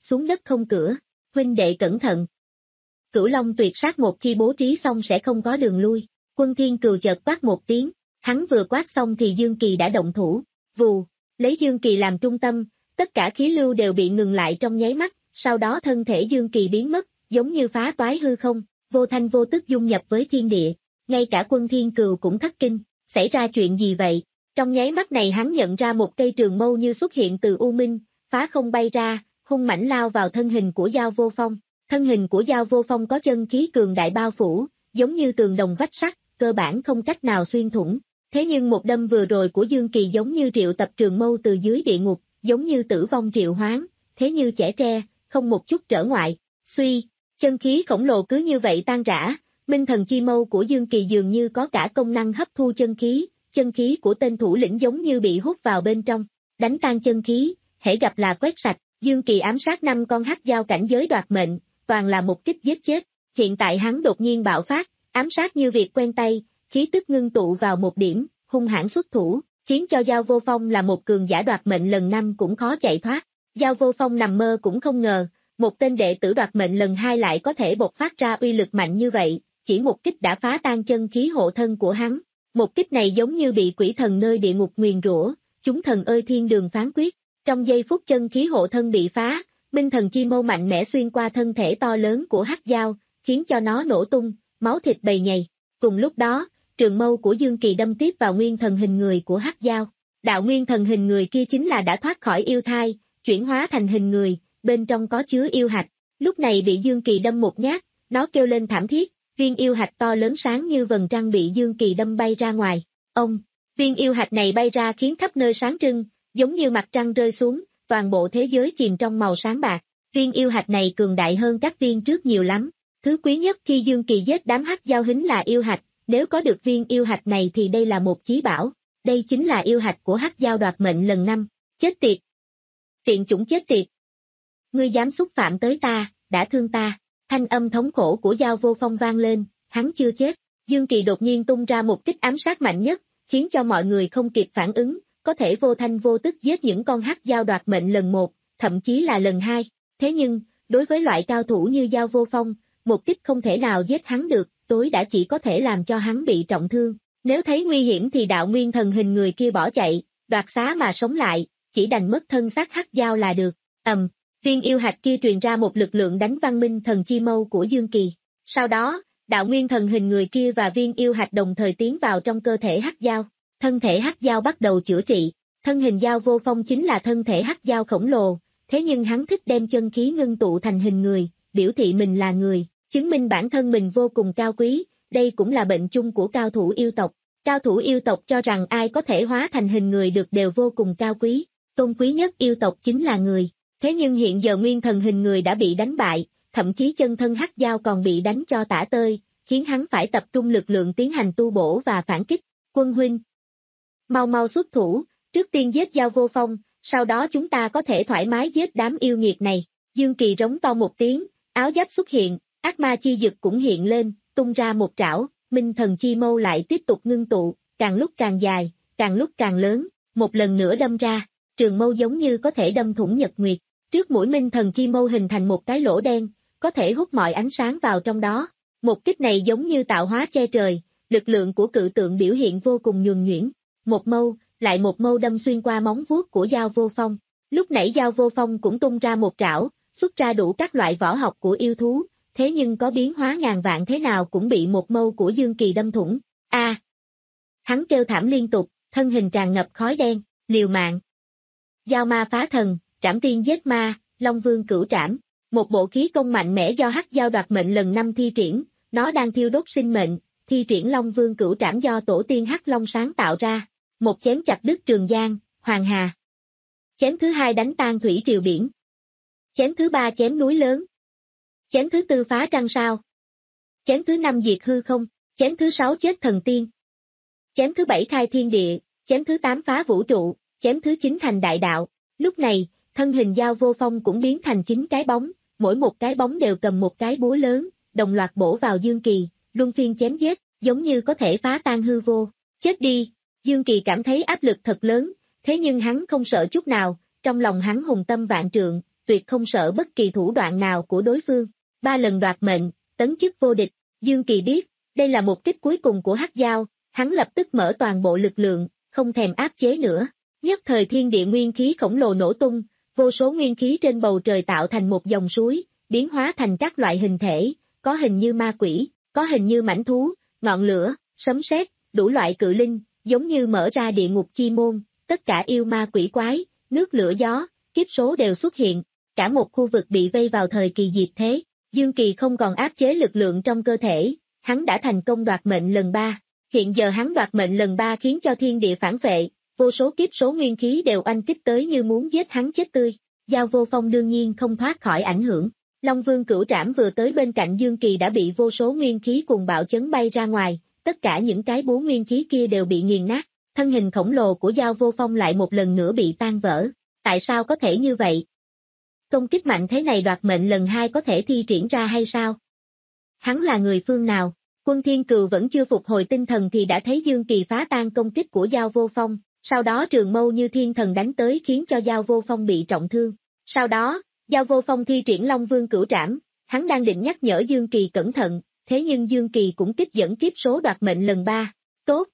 xuống đất không cửa, huynh đệ cẩn thận. Cửu Long tuyệt sát một khi bố trí xong sẽ không có đường lui, Quân Thiên Cừu chợt quát một tiếng, hắn vừa quát xong thì Dương Kỳ đã động thủ, vù, lấy Dương Kỳ làm trung tâm, tất cả khí lưu đều bị ngừng lại trong nháy mắt, sau đó thân thể Dương Kỳ biến mất, giống như phá toái hư không, vô thanh vô tức dung nhập với thiên địa, ngay cả Quân Thiên Cừu cũng thất kinh, xảy ra chuyện gì vậy? Trong nháy mắt này hắn nhận ra một cây trường mâu như xuất hiện từ u minh, phá không bay ra, hung mãnh lao vào thân hình của Giao Vô Phong. Thân hình của Giao Vô Phong có chân khí cường đại bao phủ, giống như tường đồng vách sắt, cơ bản không cách nào xuyên thủng. Thế nhưng một đâm vừa rồi của Dương Kỳ giống như triệu tập trường mâu từ dưới địa ngục, giống như tử vong triệu hoán, thế như chẻ tre, không một chút trở ngoại. Suy, chân khí khổng lồ cứ như vậy tan rã, minh thần chi mâu của Dương Kỳ dường như có cả công năng hấp thu chân khí, chân khí của tên thủ lĩnh giống như bị hút vào bên trong, đánh tan chân khí, hễ gặp là quét sạch. Dương Kỳ ám sát năm con hắc giao cảnh giới đoạt mệnh, toàn là một kích giết chết. Hiện tại hắn đột nhiên bạo phát, ám sát như việc quen tay, khí tức ngưng tụ vào một điểm, hung hãn xuất thủ, khiến cho Giao Vô Phong là một cường giả đoạt mệnh lần năm cũng khó chạy thoát. Giao Vô Phong nằm mơ cũng không ngờ, một tên đệ tử đoạt mệnh lần hai lại có thể bộc phát ra uy lực mạnh như vậy, chỉ một kích đã phá tan chân khí hộ thân của hắn. Một kích này giống như bị quỷ thần nơi địa ngục nguyền rủa, chúng thần ơi thiên đường phán quyết. Trong giây phút chân khí hộ thân bị phá, minh thần chi mâu mạnh mẽ xuyên qua thân thể to lớn của hắc giao, khiến cho nó nổ tung, máu thịt bầy nhầy. Cùng lúc đó, trường mâu của Dương Kỳ đâm tiếp vào nguyên thần hình người của hắc giao. Đạo nguyên thần hình người kia chính là đã thoát khỏi yêu thai, chuyển hóa thành hình người, bên trong có chứa yêu hạch. Lúc này bị Dương Kỳ đâm một nhát, nó kêu lên thảm thiết, viên yêu hạch to lớn sáng như vầng trăng bị Dương Kỳ đâm bay ra ngoài. Ông, viên yêu hạch này bay ra khiến khắp nơi sáng trưng, giống như mặt trăng rơi xuống, toàn bộ thế giới chìm trong màu sáng bạc. Viên yêu hạch này cường đại hơn các viên trước nhiều lắm. Thứ quý nhất khi Dương Kỳ giết đám hắc giao hính là yêu hạch, nếu có được viên yêu hạch này thì đây là một chí bảo. Đây chính là yêu hạch của hắc giao đoạt mệnh lần năm. Chết tiệt! Tiện chủng chết tiệt! Ngươi dám xúc phạm tới ta, đã thương ta. Thanh âm thống khổ của Giao Vô Phong vang lên, hắn chưa chết. Dương Kỳ đột nhiên tung ra một kích ám sát mạnh nhất, khiến cho mọi người không kịp phản ứng, có thể vô thanh vô tức giết những con hắc giao đoạt mệnh lần một, thậm chí là lần hai. Thế nhưng, đối với loại cao thủ như Giao Vô Phong, một kích không thể nào giết hắn được, tối đã chỉ có thể làm cho hắn bị trọng thương. Nếu thấy nguy hiểm thì đạo nguyên thần hình người kia bỏ chạy, đoạt xá mà sống lại, chỉ đành mất thân xác hắc giao là được. Ầm, viên yêu hạch kia truyền ra một lực lượng đánh văn minh thần chi mâu của Dương Kỳ. Sau đó, đạo nguyên thần hình người kia và viên yêu hạch đồng thời tiến vào trong cơ thể hắc giao. Thân thể hắc giao bắt đầu chữa trị. Thân hình Giao Vô Phong chính là thân thể hắc giao khổng lồ, thế nhưng hắn thích đem chân khí ngưng tụ thành hình người, biểu thị mình là người, chứng minh bản thân mình vô cùng cao quý. Đây cũng là bệnh chung của cao thủ yêu tộc. Cao thủ yêu tộc cho rằng ai có thể hóa thành hình người được đều vô cùng cao quý. Tôn quý nhất yêu tộc chính là người. Thế nhưng hiện giờ nguyên thần hình người đã bị đánh bại, thậm chí chân thân hắc giao còn bị đánh cho tả tơi, khiến hắn phải tập trung lực lượng tiến hành tu bổ và phản kích. Quân huynh, mau mau xuất thủ, trước tiên giết Giao Vô Phong, sau đó chúng ta có thể thoải mái giết đám yêu nghiệt này. Dương Kỳ rống to một tiếng, áo giáp xuất hiện, ác ma chi dực cũng hiện lên, tung ra một trảo, minh thần chi mâu lại tiếp tục ngưng tụ, càng lúc càng dài, càng lúc càng lớn, một lần nữa đâm ra, trường mâu giống như có thể đâm thủng nhật nguyệt. Trước mũi minh thần chi mâu hình thành một cái lỗ đen, có thể hút mọi ánh sáng vào trong đó. Một kích này giống như tạo hóa che trời, lực lượng của cự tượng biểu hiện vô cùng nhuần nhuyễn. Một mâu, lại một mâu đâm xuyên qua móng vuốt của Giao Vô Phong. Lúc nãy Giao Vô Phong cũng tung ra một trảo, xuất ra đủ các loại võ học của yêu thú, thế nhưng có biến hóa ngàn vạn thế nào cũng bị một mâu của Dương Kỳ đâm thủng. A! À, hắn kêu thảm liên tục, thân hình tràn ngập khói đen, liều mạng. Giao ma phá thần, trảm tiên giết ma, Long Vương cửu trảm. Một bộ khí công mạnh mẽ do hắc giao đoạt mệnh lần năm thi triển, nó đang thiêu đốt sinh mệnh, thi triển Long Vương cửu trảm do tổ tiên hắc long sáng tạo ra. Một chém chặt đứt Trường Giang, Hoàng Hà. Chém thứ hai đánh tan thủy triều biển. Chém thứ ba chém núi lớn. Chém thứ tư phá trăng sao. Chém thứ năm diệt hư không. Chém thứ sáu chết thần tiên. Chém thứ bảy khai thiên địa. Chém thứ tám phá vũ trụ. Chém thứ chín thành đại đạo. Lúc này, thân hình Giao Vô Phong cũng biến thành chín cái bóng, mỗi một cái bóng đều cầm một cái búa lớn, đồng loạt bổ vào Dương Kỳ, luân phiên chém giết, giống như có thể phá tan hư vô. Chết đi! Dương Kỳ cảm thấy áp lực thật lớn, thế nhưng hắn không sợ chút nào, trong lòng hắn hùng tâm vạn trượng, tuyệt không sợ bất kỳ thủ đoạn nào của đối phương. Ba lần đoạt mệnh, tấn chức vô địch, Dương Kỳ biết, đây là một kích cuối cùng của Hắc Dao, hắn lập tức mở toàn bộ lực lượng, không thèm áp chế nữa. Nhất thời thiên địa nguyên khí khổng lồ nổ tung, vô số nguyên khí trên bầu trời tạo thành một dòng suối, biến hóa thành các loại hình thể, có hình như ma quỷ, có hình như mãnh thú, ngọn lửa, sấm sét, đủ loại cự linh, giống như mở ra địa ngục chi môn, tất cả yêu ma quỷ quái, nước lửa gió, kiếp số đều xuất hiện, cả một khu vực bị vây vào thời kỳ diệt thế. Dương Kỳ không còn áp chế lực lượng trong cơ thể, hắn đã thành công đoạt mệnh lần ba. Hiện giờ hắn đoạt mệnh lần ba khiến cho thiên địa phản vệ, vô số kiếp số nguyên khí đều oanh kích tới như muốn giết hắn chết tươi. Giao Vô Phong đương nhiên không thoát khỏi ảnh hưởng. Long Vương Cửu Trảm vừa tới bên cạnh Dương Kỳ đã bị vô số nguyên khí cuồng bạo chấn bay ra ngoài, tất cả những cái búa nguyên khí kia đều bị nghiền nát, thân hình khổng lồ của Giao Vô Phong lại một lần nữa bị tan vỡ. Tại sao có thể như vậy? Công kích mạnh thế này đoạt mệnh lần hai có thể thi triển ra hay sao? Hắn là người phương nào? Quân Thiên Cừu vẫn chưa phục hồi tinh thần thì đã thấy Dương Kỳ phá tan công kích của Giao Vô Phong, sau đó trường mâu như thiên thần đánh tới khiến cho Giao Vô Phong bị trọng thương. Sau đó, Giao Vô Phong thi triển Long Vương Cửu Trảm, hắn đang định nhắc nhở Dương Kỳ cẩn thận, thế nhưng Dương Kỳ cũng kích dẫn kiếp số đoạt mệnh lần ba. Tốt!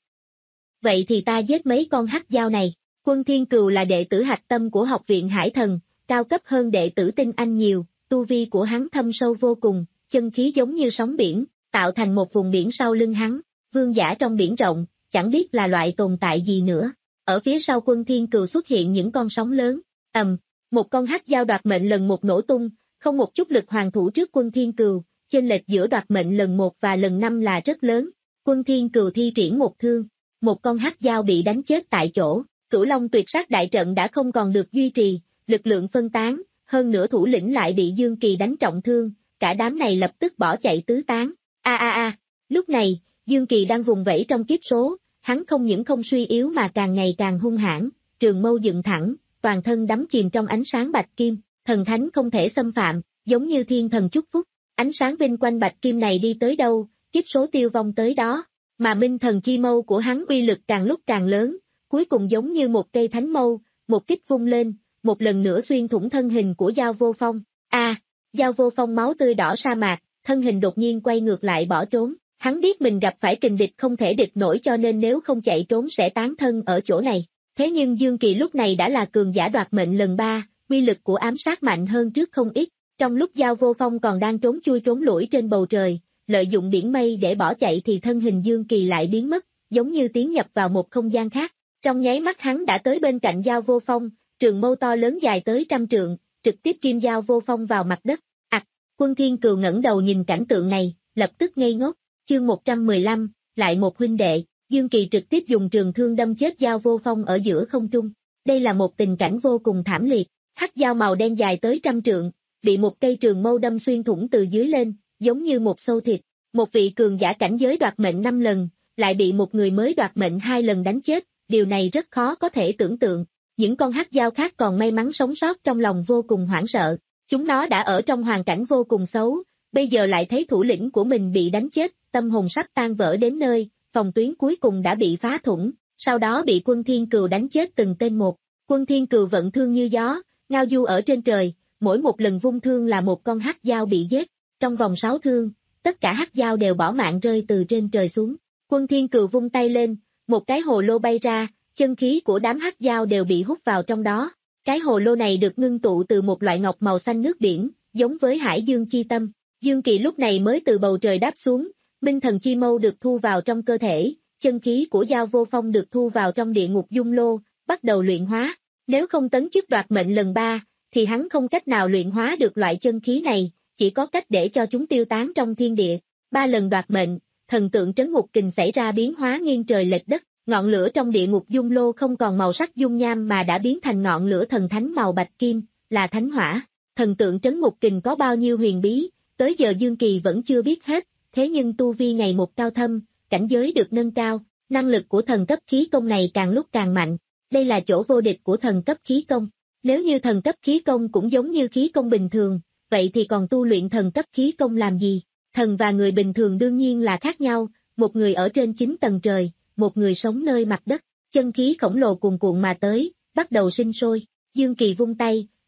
Vậy thì ta giết mấy con hắc dao này. Quân Thiên Cừu là đệ tử hạch tâm của Học viện Hải Thần, cao cấp hơn đệ tử Tinh Anh nhiều, tu vi của hắn thâm sâu vô cùng, chân khí giống như sóng biển, tạo thành một vùng biển sau lưng hắn, vương giả trong biển rộng, chẳng biết là loại tồn tại gì nữa. Ở phía sau Quân Thiên Cừu xuất hiện những con sóng lớn, ầm, một con hắc dao đoạt mệnh lần một nổ tung, không một chút lực hoàn thủ trước Quân Thiên Cừu, chênh lệch giữa đoạt mệnh lần một và lần năm là rất lớn. Quân Thiên Cừu thi triển một thương, một con hắc dao bị đánh chết tại chỗ, Cửu Long Tuyệt Sát đại trận đã không còn được duy trì, lực lượng phân tán, hơn nữa thủ lĩnh lại bị Dương Kỳ đánh trọng thương, cả đám này lập tức bỏ chạy tứ tán. A a a, lúc này, Dương Kỳ đang vùng vẫy trong kiếp số, hắn không những không suy yếu mà càng ngày càng hung hãn, trường mâu dựng thẳng, toàn thân đắm chìm trong ánh sáng bạch kim, thần thánh không thể xâm phạm, giống như thiên thần chúc phúc. Ánh sáng vinh quanh bạch kim này đi tới đâu, kiếp số tiêu vong tới đó, mà minh thần chi mâu của hắn uy lực càng lúc càng lớn, cuối cùng giống như một cây thánh mâu, một kích vung lên, một lần nữa xuyên thủng thân hình của Giao Vô Phong. A, à, Giao Vô Phong máu tươi đỏ sa mạc, thân hình đột nhiên quay ngược lại bỏ trốn, hắn biết mình gặp phải kình địch không thể địch nổi cho nên nếu không chạy trốn sẽ tán thân ở chỗ này. Thế nhưng Dương Kỳ lúc này đã là cường giả đoạt mệnh lần ba, uy lực của ám sát mạnh hơn trước không ít. Trong lúc Giao Vô Phong còn đang trốn chui trốn lủi trên bầu trời, lợi dụng biển mây để bỏ chạy thì thân hình Dương Kỳ lại biến mất, giống như tiến nhập vào một không gian khác. Trong nháy mắt hắn đã tới bên cạnh Giao Vô Phong, trường mâu to lớn dài tới trăm trượng, trực tiếp kim Giao Vô Phong vào mặt đất. Ặc, Quân Thiên Cừu ngẩng đầu nhìn cảnh tượng này, lập tức ngây ngốc. Chương một trăm mười lăm, lại một huynh đệ, Dương Kỳ trực tiếp dùng trường thương đâm chết Giao Vô Phong ở giữa không trung. Đây là một tình cảnh vô cùng thảm liệt, hắc dao màu đen dài tới trăm trượng, bị một cây trường mâu đâm xuyên thủng từ dưới lên, giống như một xâu thịt. Một vị cường giả cảnh giới đoạt mệnh năm lần, lại bị một người mới đoạt mệnh hai lần đánh chết, điều này rất khó có thể tưởng tượng. Những con hắc dao khác còn may mắn sống sót trong lòng vô cùng hoảng sợ, chúng nó đã ở trong hoàn cảnh vô cùng xấu, bây giờ lại thấy thủ lĩnh của mình bị đánh chết, tâm hồn sắp tan vỡ đến nơi, phòng tuyến cuối cùng đã bị phá thủng, sau đó bị Quân Thiên Cừu đánh chết từng tên một. Quân Thiên Cừu vận thương như gió, ngao du ở trên trời, mỗi một lần vung thương là một con hắc dao bị giết, trong vòng sáu thương, tất cả hắc dao đều bỏ mạng rơi từ trên trời xuống. Quân Thiên Cừu vung tay lên, một cái hồ lô bay ra, chân khí của đám hắc dao đều bị hút vào trong đó. Cái hồ lô này được ngưng tụ từ một loại ngọc màu xanh nước biển, giống với hải dương chi tâm. Dương Kỳ lúc này mới từ bầu trời đáp xuống, minh thần chi mâu được thu vào trong cơ thể, chân khí của Giao Vô Phong được thu vào trong địa ngục dung lô, bắt đầu luyện hóa. Nếu không tấn chức đoạt mệnh lần ba, thì hắn không cách nào luyện hóa được loại chân khí này, chỉ có cách để cho chúng tiêu tán trong thiên địa. Ba lần đoạt mệnh, thần tượng trấn ngục kình xảy ra biến hóa nghiêng trời lệch đất, ngọn lửa trong địa ngục dung lô không còn màu sắc dung nham mà đã biến thành ngọn lửa thần thánh màu bạch kim, là thánh hỏa. Thần tượng trấn ngục kình có bao nhiêu huyền bí, tới giờ Dương Kỳ vẫn chưa biết hết, thế nhưng tu vi ngày một cao thâm, cảnh giới được nâng cao, năng lực của thần cấp khí công này càng lúc càng mạnh. Đây là chỗ vô địch của thần cấp khí công. Nếu như thần cấp khí công cũng giống như khí công bình thường, vậy thì còn tu luyện thần cấp khí công làm gì? Thần và người bình thường đương nhiên là khác nhau, một người ở trên chín tầng trời, một người sống nơi mặt đất, chân khí khổng lồ cuồn cuộn mà tới, bắt đầu sinh sôi. Dương Kỳ vung tay,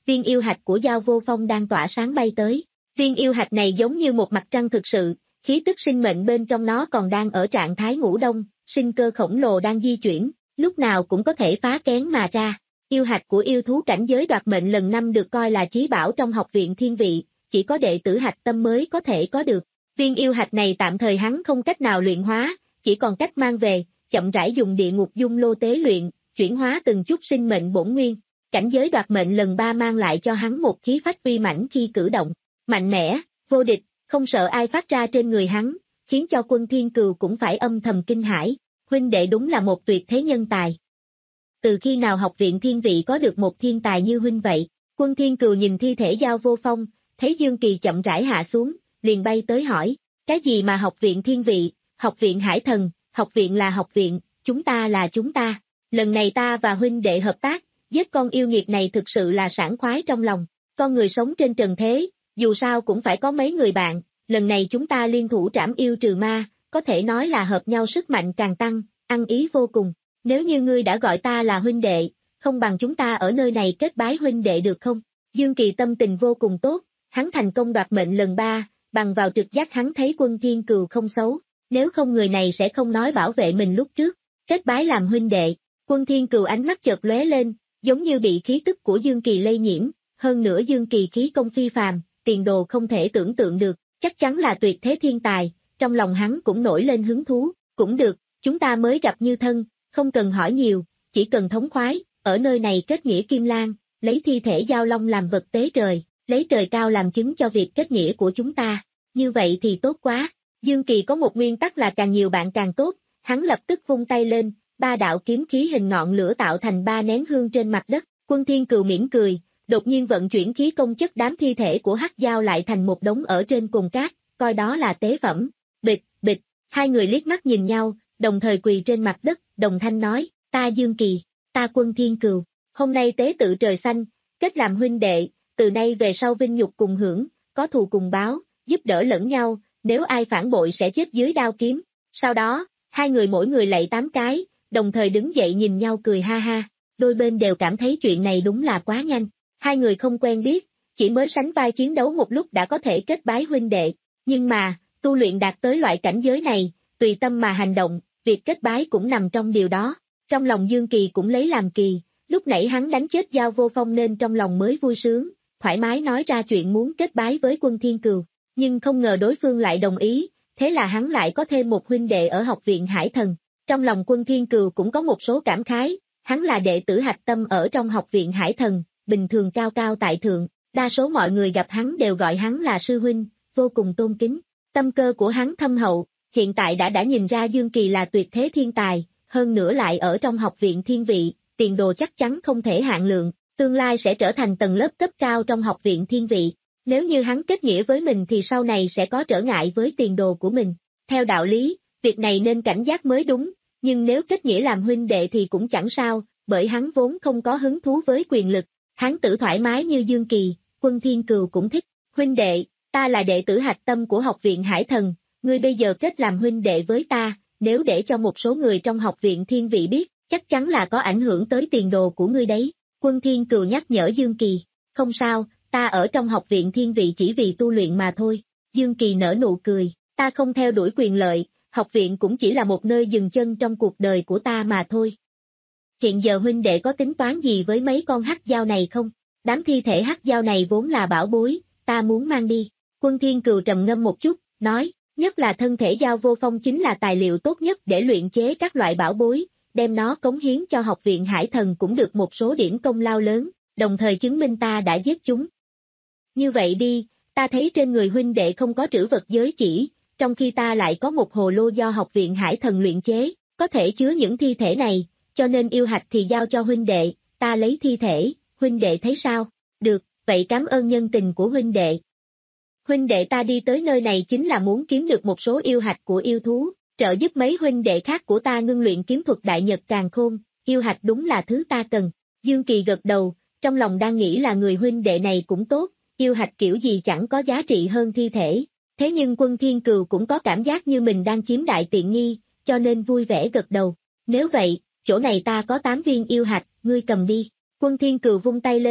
viên yêu hạch của Giao Vô Phong đang tỏa sáng bay tới. Viên yêu hạch này giống như một mặt trăng thực sự, khí tức sinh mệnh bên trong nó còn đang ở trạng thái ngủ đông, sinh cơ khổng lồ đang di chuyển, lúc nào cũng có thể phá kén mà ra. Yêu hạch của yêu thú cảnh giới đoạt mệnh lần năm được coi là chí bảo trong học viện thiên vị, chỉ có đệ tử hạch tâm mới có thể có được. Viên yêu hạch này tạm thời hắn không cách nào luyện hóa, chỉ còn cách mang về, chậm rãi dùng địa ngục dung lô tế luyện, chuyển hóa từng chút sinh mệnh bổn nguyên. Cảnh giới đoạt mệnh lần ba mang lại cho hắn một khí phách uy mãnh khi cử động, mạnh mẽ, vô địch, không sợ ai phát ra trên người hắn, khiến cho Quân Thiên Cừu cũng phải âm thầm kinh hãi. Huynh đệ đúng là một tuyệt thế nhân tài. Từ khi nào học viện thiên vị có được một thiên tài như huynh vậy? Quân Thiên Cừu nhìn thi thể Giao Vô Phong, thấy Dương Kỳ chậm rãi hạ xuống, liền bay tới hỏi, cái gì mà học viện thiên vị, học viện hải thần, học viện là học viện, chúng ta là chúng ta. Lần này ta và huynh đệ hợp tác, giết con yêu nghiệt này thực sự là sảng khoái trong lòng. Con người sống trên trần thế, dù sao cũng phải có mấy người bạn, lần này chúng ta liên thủ trảm yêu trừ ma, có thể nói là hợp nhau sức mạnh càng tăng, ăn ý vô cùng. Nếu như ngươi đã gọi ta là huynh đệ, không bằng chúng ta ở nơi này kết bái huynh đệ được không? Dương Kỳ tâm tình vô cùng tốt, hắn thành công đoạt mệnh lần ba, bằng vào trực giác hắn thấy Quân Thiên Cừu không xấu, nếu không người này sẽ không nói bảo vệ mình lúc trước, kết bái làm huynh đệ. Quân Thiên Cừu ánh mắt chợt lóe lên, giống như bị khí tức của Dương Kỳ lây nhiễm, hơn nữa Dương Kỳ khí công phi phàm, tiền đồ không thể tưởng tượng được, chắc chắn là tuyệt thế thiên tài, trong lòng hắn cũng nổi lên hứng thú, cũng được, chúng ta mới gặp như thân, không cần hỏi nhiều, chỉ cần thống khoái, ở nơi này kết nghĩa Kim Lan, lấy thi thể Giao Long làm vật tế trời, lấy trời cao làm chứng cho việc kết nghĩa của chúng ta, như vậy thì tốt quá. Dương Kỳ có một nguyên tắc là càng nhiều bạn càng tốt, hắn lập tức vung tay lên, ba đạo kiếm khí hình ngọn lửa tạo thành ba nén hương trên mặt đất. Quân Thiên Cừu mỉm cười, đột nhiên vận chuyển khí công chất đám thi thể của Hắc Giao lại thành một đống ở trên cồn cát, coi đó là tế phẩm. Bịch, bịch, hai người liếc mắt nhìn nhau, đồng thời quỳ trên mặt đất, đồng thanh nói, ta Dương Kỳ, ta Quân Thiên Cừu, hôm nay tế tự trời xanh, kết làm huynh đệ, từ nay về sau vinh nhục cùng hưởng, có thù cùng báo, giúp đỡ lẫn nhau, nếu ai phản bội sẽ chết dưới đao kiếm. Sau đó, hai người mỗi người lạy tám cái, đồng thời đứng dậy nhìn nhau cười ha ha, đôi bên đều cảm thấy chuyện này đúng là quá nhanh. Hai người không quen biết, chỉ mới sánh vai chiến đấu một lúc đã có thể kết bái huynh đệ, nhưng mà, tu luyện đạt tới loại cảnh giới này, tùy tâm mà hành động, việc kết bái cũng nằm trong điều đó. Trong lòng Dương Kỳ cũng lấy làm kỳ, lúc nãy hắn đánh chết Giao Vô Phong nên trong lòng mới vui sướng, thoải mái nói ra chuyện muốn kết bái với Quân Thiên Cừu, nhưng không ngờ đối phương lại đồng ý, thế là hắn lại có thêm một huynh đệ ở học viện Hải Thần. Trong lòng Quân Thiên Cừu cũng có một số cảm khái, hắn là đệ tử hạch tâm ở trong học viện Hải Thần, bình thường cao cao tại thượng, đa số mọi người gặp hắn đều gọi hắn là sư huynh, vô cùng tôn kính. Tâm cơ của hắn thâm hậu, hiện tại đã đã nhìn ra Dương Kỳ là tuyệt thế thiên tài, hơn nữa lại ở trong học viện thiên vị, tiền đồ chắc chắn không thể hạn lượng, tương lai sẽ trở thành tầng lớp cấp cao trong học viện thiên vị. Nếu như hắn kết nghĩa với mình thì sau này sẽ có trở ngại với tiền đồ của mình. Theo đạo lý, việc này nên cảnh giác mới đúng, nhưng nếu kết nghĩa làm huynh đệ thì cũng chẳng sao, bởi hắn vốn không có hứng thú với quyền lực. Hắn tử thoải mái như Dương Kỳ, Quân Thiên Cừu cũng thích. Huynh đệ, ta là đệ tử hạch tâm của học viện Hải Thần, ngươi bây giờ kết làm huynh đệ với ta, nếu để cho một số người trong học viện thiên vị biết, chắc chắn là có ảnh hưởng tới tiền đồ của ngươi đấy. Quân Thiên Cừu nhắc nhở Dương Kỳ, không sao, ta ở trong học viện thiên vị chỉ vì tu luyện mà thôi. Dương Kỳ nở nụ cười, ta không theo đuổi quyền lợi, học viện cũng chỉ là một nơi dừng chân trong cuộc đời của ta mà thôi. Hiện giờ huynh đệ có tính toán gì với mấy con hắc giao này không? Đám thi thể hắc giao này vốn là bảo bối, ta muốn mang đi. Quân Thiên Cừu trầm ngâm một chút, nói, nhất là thân thể Giao Vô Phong chính là tài liệu tốt nhất để luyện chế các loại bảo bối, đem nó cống hiến cho học viện Hải Thần cũng được một số điểm công lao lớn, đồng thời chứng minh ta đã giết chúng. Như vậy đi, ta thấy trên người huynh đệ không có trữ vật giới chỉ, trong khi ta lại có một hồ lô do học viện Hải Thần luyện chế, có thể chứa những thi thể này, cho nên yêu hạch thì giao cho huynh đệ, ta lấy thi thể, huynh đệ thấy sao? Được, vậy cảm ơn nhân tình của huynh đệ. Huynh đệ ta đi tới nơi này chính là muốn kiếm được một số yêu hạch của yêu thú, trợ giúp mấy huynh đệ khác của ta ngưng luyện kiếm thuật đại nhật càn khôn, yêu hạch đúng là thứ ta cần. Dương Kỳ gật đầu, trong lòng đang nghĩ là người huynh đệ này cũng tốt, yêu hạch kiểu gì chẳng có giá trị hơn thi thể. Thế nhưng Quân Thiên Cừu cũng có cảm giác như mình đang chiếm đại tiện nghi, cho nên vui vẻ gật đầu. Nếu vậy, chỗ này ta có tám viên yêu hạch, ngươi cầm đi. Quân Thiên Cừu vung tay lên,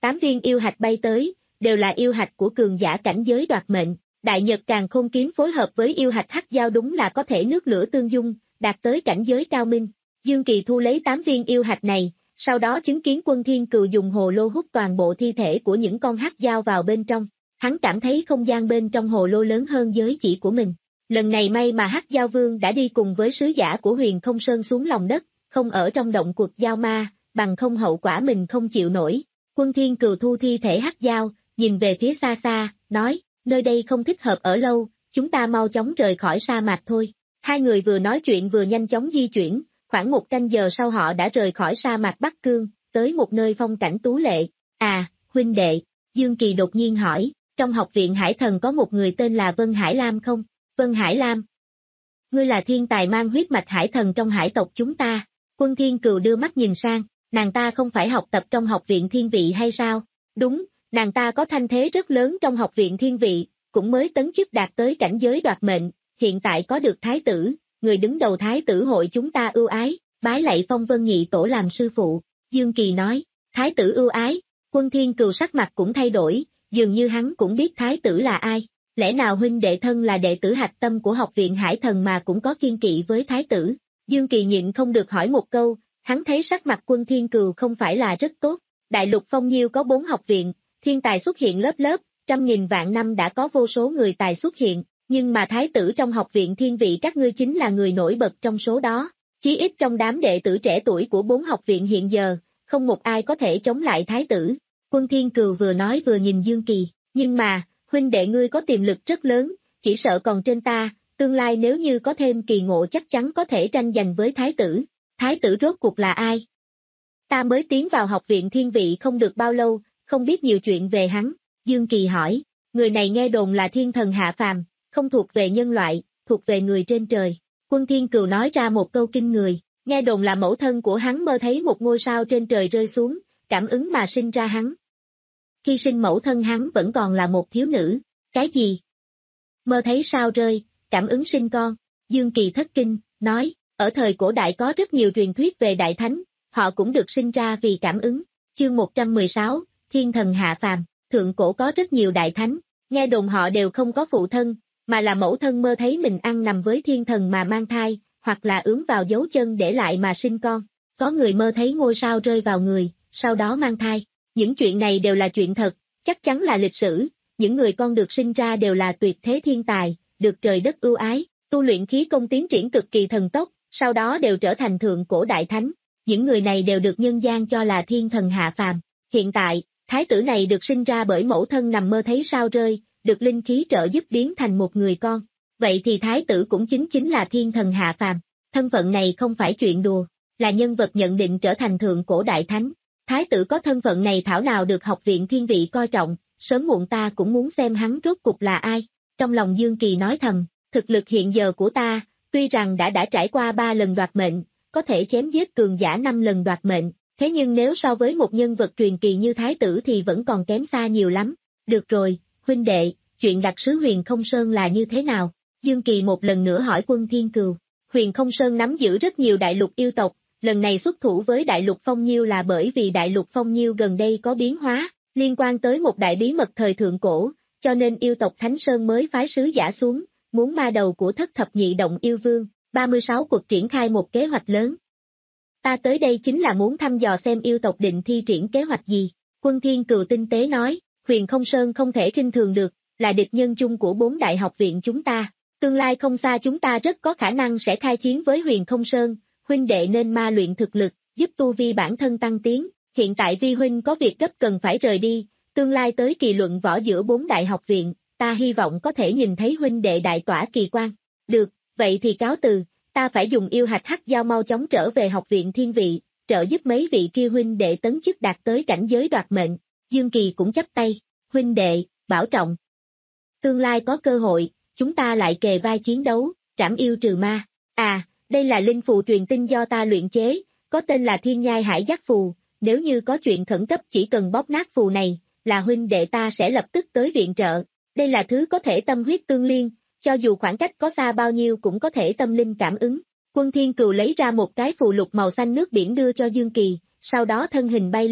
Tám viên yêu hạch bay tới, đều là yêu hạch của cường giả cảnh giới đoạt mệnh. Đại Nhật Càn Khôn kiếm phối hợp với yêu hạch hắc giao đúng là có thể nước lửa tương dung, đạt tới cảnh giới cao minh. Dương Kỳ thu lấy tám viên yêu hạch này, sau đó chứng kiến Quân Thiên Cừu dùng hồ lô hút toàn bộ thi thể của những con hắc giao vào bên trong. Hắn cảm thấy không gian bên trong hồ lô lớn hơn giới chỉ của mình. Lần này may mà hắc giao vương đã đi cùng với sứ giả của Huyền Không Sơn xuống lòng đất, không ở trong động quật giao ma, bằng không hậu quả mình không chịu nổi. Quân Thiên Cừu thu thi thể hắc giao, nhìn về phía xa xa, nói, nơi đây không thích hợp ở lâu, chúng ta mau chóng rời khỏi sa mạc thôi. Hai người vừa nói chuyện vừa nhanh chóng di chuyển, khoảng một canh giờ sau họ đã rời khỏi sa mạc Bắc Cương, tới một nơi phong cảnh tú lệ. À, huynh đệ, Dương Kỳ đột nhiên hỏi, trong học viện Hải Thần có một người tên là Vân Hải Lam không? Vân Hải Lam? Ngươi là thiên tài mang huyết mạch Hải Thần trong hải tộc chúng ta. Quân Thiên Cừu đưa mắt nhìn sang, nàng ta không phải học tập trong học viện Thiên Vị hay sao? Đúng, nàng ta có thanh thế rất lớn trong học viện Thiên Vị, cũng mới tấn chức đạt tới cảnh giới đoạt mệnh, hiện tại có được thái tử, người đứng đầu thái tử hội chúng ta ưu ái, bái lạy Phong Vân Nhị Tổ làm sư phụ. Dương Kỳ nói, thái tử ưu ái. Quân Thiên Cừu sắc mặt cũng thay đổi, dường như hắn cũng biết thái tử là ai. Lẽ nào huynh đệ thân là đệ tử hạch tâm của học viện Hải Thần mà cũng có kiên kỵ với thái tử? Dương Kỳ nhịn không được hỏi một câu, hắn thấy sắc mặt Quân Thiên Cừu không phải là rất tốt. Đại lục Phong Nhiêu có bốn học viện, thiên tài xuất hiện lớp lớp, trăm nghìn vạn năm đã có vô số người tài xuất hiện, nhưng mà thái tử trong học viện Thiên Vị các ngươi chính là người nổi bật trong số đó. Chí ít trong đám đệ tử trẻ tuổi của bốn học viện hiện giờ, không một ai có thể chống lại thái tử. Quân Thiên Cừu vừa nói vừa nhìn Dương Kỳ, nhưng mà, huynh đệ ngươi có tiềm lực rất lớn, chỉ sợ còn trên ta, tương lai nếu như có thêm kỳ ngộ chắc chắn có thể tranh giành với thái tử. Thái tử rốt cuộc là ai? Ta mới tiến vào học viện Thiên Vị không được bao lâu, không biết nhiều chuyện về hắn. Dương Kỳ hỏi, người này nghe đồn là thiên thần hạ phàm, không thuộc về nhân loại, thuộc về người trên trời. Quân Thiên Cừu nói ra một câu kinh người, nghe đồn là mẫu thân của hắn mơ thấy một ngôi sao trên trời rơi xuống, cảm ứng mà sinh ra hắn. Khi sinh mẫu thân hắn vẫn còn là một thiếu nữ. Cái gì? Mơ thấy sao rơi, cảm ứng sinh con. Dương Kỳ thất kinh, nói, ở thời cổ đại có rất nhiều truyền thuyết về đại thánh, họ cũng được sinh ra vì cảm ứng. Chương một trăm mười sáu, Thiên thần hạ phàm. Thượng cổ có rất nhiều đại thánh, nghe đồn họ đều không có phụ thân, mà là mẫu thân mơ thấy mình ăn nằm với thiên thần mà mang thai, hoặc là ướm vào dấu chân để lại mà sinh con. Có người mơ thấy ngôi sao rơi vào người, sau đó mang thai. Những chuyện này đều là chuyện thật, chắc chắn là lịch sử, những người con được sinh ra đều là tuyệt thế thiên tài, được trời đất ưu ái, tu luyện khí công tiến triển cực kỳ thần tốc, sau đó đều trở thành thượng cổ đại thánh. Những người này đều được nhân gian cho là thiên thần hạ phàm. Hiện tại, thái tử này được sinh ra bởi mẫu thân nằm mơ thấy sao rơi, được linh khí trợ giúp biến thành một người con. Vậy thì thái tử cũng chính chính là thiên thần hạ phàm. Thân phận này không phải chuyện đùa, là nhân vật nhận định trở thành thượng cổ đại thánh. Thái tử có thân phận này thảo nào được học viện Thiên Vị coi trọng, sớm muộn ta cũng muốn xem hắn rốt cục là ai. Trong lòng Dương Kỳ nói thầm, thực lực hiện giờ của ta, tuy rằng đã đã trải qua ba lần đoạt mệnh, có thể chém giết cường giả năm lần đoạt mệnh, thế nhưng nếu so với một nhân vật truyền kỳ như thái tử thì vẫn còn kém xa nhiều lắm. Được rồi, huynh đệ, chuyện đặc sứ Huyền Không Sơn là như thế nào? Dương Kỳ một lần nữa hỏi Quân Thiên Cừu. Huyền Không Sơn nắm giữ rất nhiều đại lục yêu tộc, lần này xuất thủ với đại lục Phong Nhiêu là bởi vì đại lục Phong Nhiêu gần đây có biến hóa, liên quan tới một đại bí mật thời thượng cổ, cho nên yêu tộc Thánh Sơn mới phái sứ giả xuống, muốn ma đầu của thất thập nhị động yêu vương, ba mươi sáu cuộc triển khai một kế hoạch lớn. Ta tới đây chính là muốn thăm dò xem yêu tộc định thi triển kế hoạch gì. Quân Thiên Cừu tinh tế nói, Huyền Không Sơn không thể khinh thường được, là địch nhân chung của bốn đại học viện chúng ta. Tương lai không xa chúng ta rất có khả năng sẽ khai chiến với Huyền Không Sơn, huynh đệ nên ma luyện thực lực, giúp tu vi bản thân tăng tiến. Hiện tại vi huynh có việc gấp cần phải rời đi, tương lai tới kỳ luận võ giữa bốn đại học viện, ta hy vọng có thể nhìn thấy huynh đệ đại tỏa kỳ quan. Được, vậy thì cáo từ, ta phải dùng yêu hạch hắc giao mau chóng trở về học viện Thiên Vị, trợ giúp mấy vị kia huynh đệ tấn chức đạt tới cảnh giới đoạt mệnh. Dương Kỳ cũng chắp tay, huynh đệ, bảo trọng. Tương lai có cơ hội, chúng ta lại kề vai chiến đấu, trảm yêu trừ ma. À, đây là linh phù truyền tin do ta luyện chế, có tên là Thiên Nhai Hải Giác Phù, nếu như có chuyện khẩn cấp chỉ cần bóp nát phù này, là huynh đệ ta sẽ lập tức tới viện trợ. Đây là thứ có thể tâm huyết tương liên, cho dù khoảng cách có xa bao nhiêu cũng có thể tâm linh cảm ứng. Quân Thiên Cừu lấy ra một cái phù lục màu xanh nước biển đưa cho Dương Kỳ, sau đó thân hình bay lên,